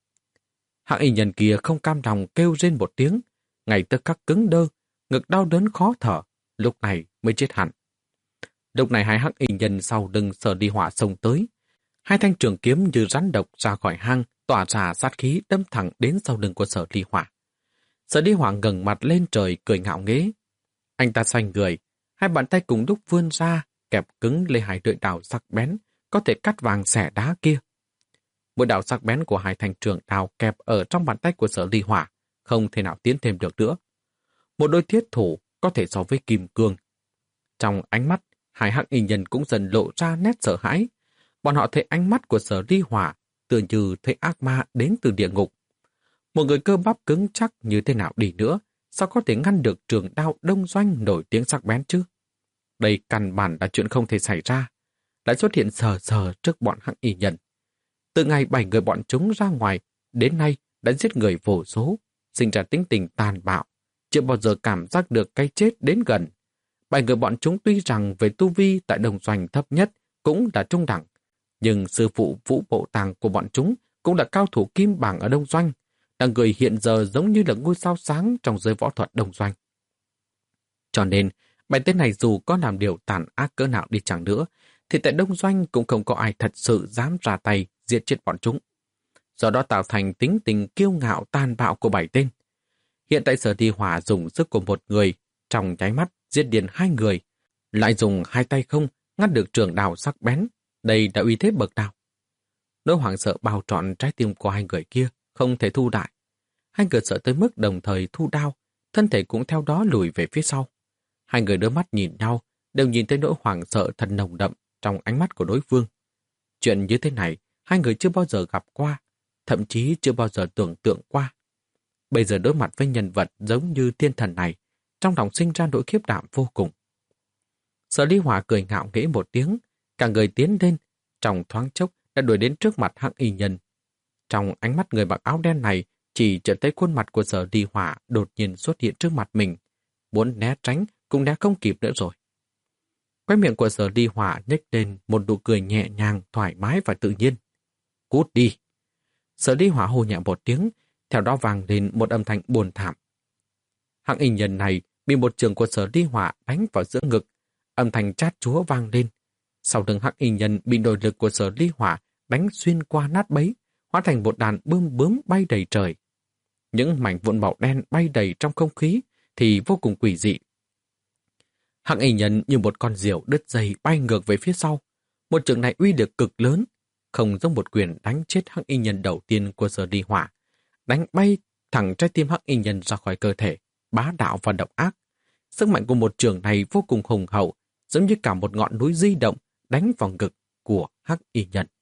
Hắc y nhân kia không cam lòng kêu rên một tiếng, ngay tức khắc cứng đơ, ngực đau đớn khó thở, lúc này mới chết hẳn. Lúc này hai hắc y nhân sau lưng Sở Ly Hỏa xông tới, hai thanh trường kiếm như rắn độc ra khỏi hang, tỏa ra sát khí đâm thẳng đến sau lưng của Sở Ly Hỏa. Sở Ly Hỏa ngẩng mặt lên trời cười ngạo nghễ. Anh ta xoay người, hai bàn tay cùng lúc vươn ra, kẹp cứng lấy hai lưỡi đao sắc bén, có thể cắt vàng xẻ đá kia. Mũi đao sắc bén của hai thanh trường đao kẹp ở trong bàn tay của Sở Ly Hỏa, không thể nào tiến thêm được nữa. Một đôi thiết thủ có thể so với kim cương. Trong ánh mắt, hai hắc y nhân cũng dần lộ ra nét sợ hãi. Bọn họ thấy ánh mắt của Sở Ly Hỏa tựa như thấy ác ma đến từ địa ngục. Một người cơ bắp cứng chắc như thế nào đi nữa sao có thể ngăn được trường đao đông doanh nổi tiếng sắc bén chứ? Đây căn bản là chuyện không thể xảy ra, lại xuất hiện sờ sờ trước bọn Hắc Y Nhân. Từ ngày bảy người bọn chúng ra ngoài, đến nay đã giết người vô số, sinh ra tính tình tàn bạo, chưa bao giờ cảm giác được cái chết đến gần. Bảy người bọn chúng tuy rằng về tu vi tại Đông Doanh thấp nhất cũng là trung đẳng, nhưng sư phụ Vũ Bộ Tàng của bọn chúng cũng là cao thủ kim bảng ở Đông Doanh, là người hiện giờ giống như là ngôi sao sáng trong giới võ thuật Đông Doanh. Cho nên, bảy tên này dù có làm điều tàn ác cỡ nào đi chẳng nữa, thì tại Đông Doanh cũng không có ai thật sự dám ra tay giết chết bọn chúng. Do đó tạo thành tính tình kiêu ngạo tàn bạo của bảy tên. Hiện tại Sở Đi Hỏa dùng sức của một người, trong nháy mắt giết điên hai người, lại dùng hai tay không ngăn được trường đao sắc bén. Đây đã uy thế bậc nào? Nỗi hoảng sợ bao trọn trái tim của hai người kia, không thể thu lại. Hai người sợ tới mức đồng thời thu đao, thân thể cũng theo đó lùi về phía sau. Hai người đưa mắt nhìn nhau, đều nhìn thấy nỗi hoảng sợ thật nồng đậm trong ánh mắt của đối phương. Chuyện như thế này, hai người chưa bao giờ gặp qua, thậm chí chưa bao giờ tưởng tượng qua. Bây giờ đối mặt với nhân vật giống như thiên thần này, trong lòng sinh ra nỗi khiếp đảm vô cùng. Sở Ly Hỏa cười ngạo nghễ một tiếng, cả người tiến lên, trong thoáng chốc đã đuổi đến trước mặt Hắc Y Nhân. Trong ánh mắt người mặc áo đen này, chỉ chợt thấy khuôn mặt của Sở Ly Hỏa đột nhiên xuất hiện trước mặt mình. Muốn né tránh cũng né không kịp nữa rồi. Quay miệng của Sở Ly Hỏa nhếch lên một nụ cười nhẹ nhàng, thoải mái và tự nhiên. Cút đi! Sở Ly Hỏa hô nhẹ một tiếng, theo đó vang lên một âm thanh buồn thảm. Hắc Y Nhân này bị một trường của Sở Ly Hỏa đánh vào giữa ngực, âm thanh chát chúa vang lên. Sau lưng Hắc Y Nhân bị nội lực của Sở Ly Hỏa đánh xuyên qua nát bấy, hóa thành một đàn bươm bướm bay đầy trời. Những mảnh vụn màu đen bay đầy trong không khí thì vô cùng quỷ dị. Hắc Y Nhân như một con diều đứt dây bay ngược về phía sau. Một trường này uy lực cực lớn, không giống một quyền đánh chết Hắc Y Nhân đầu tiên của Sở Ly Hỏa, đánh bay thẳng trái tim Hắc Y Nhân ra khỏi cơ thể, bá đạo và độc ác. Sức mạnh của một trường này vô cùng hùng hậu, giống như cả một ngọn núi di động đánh vào ngực của Hắc Y Nhân.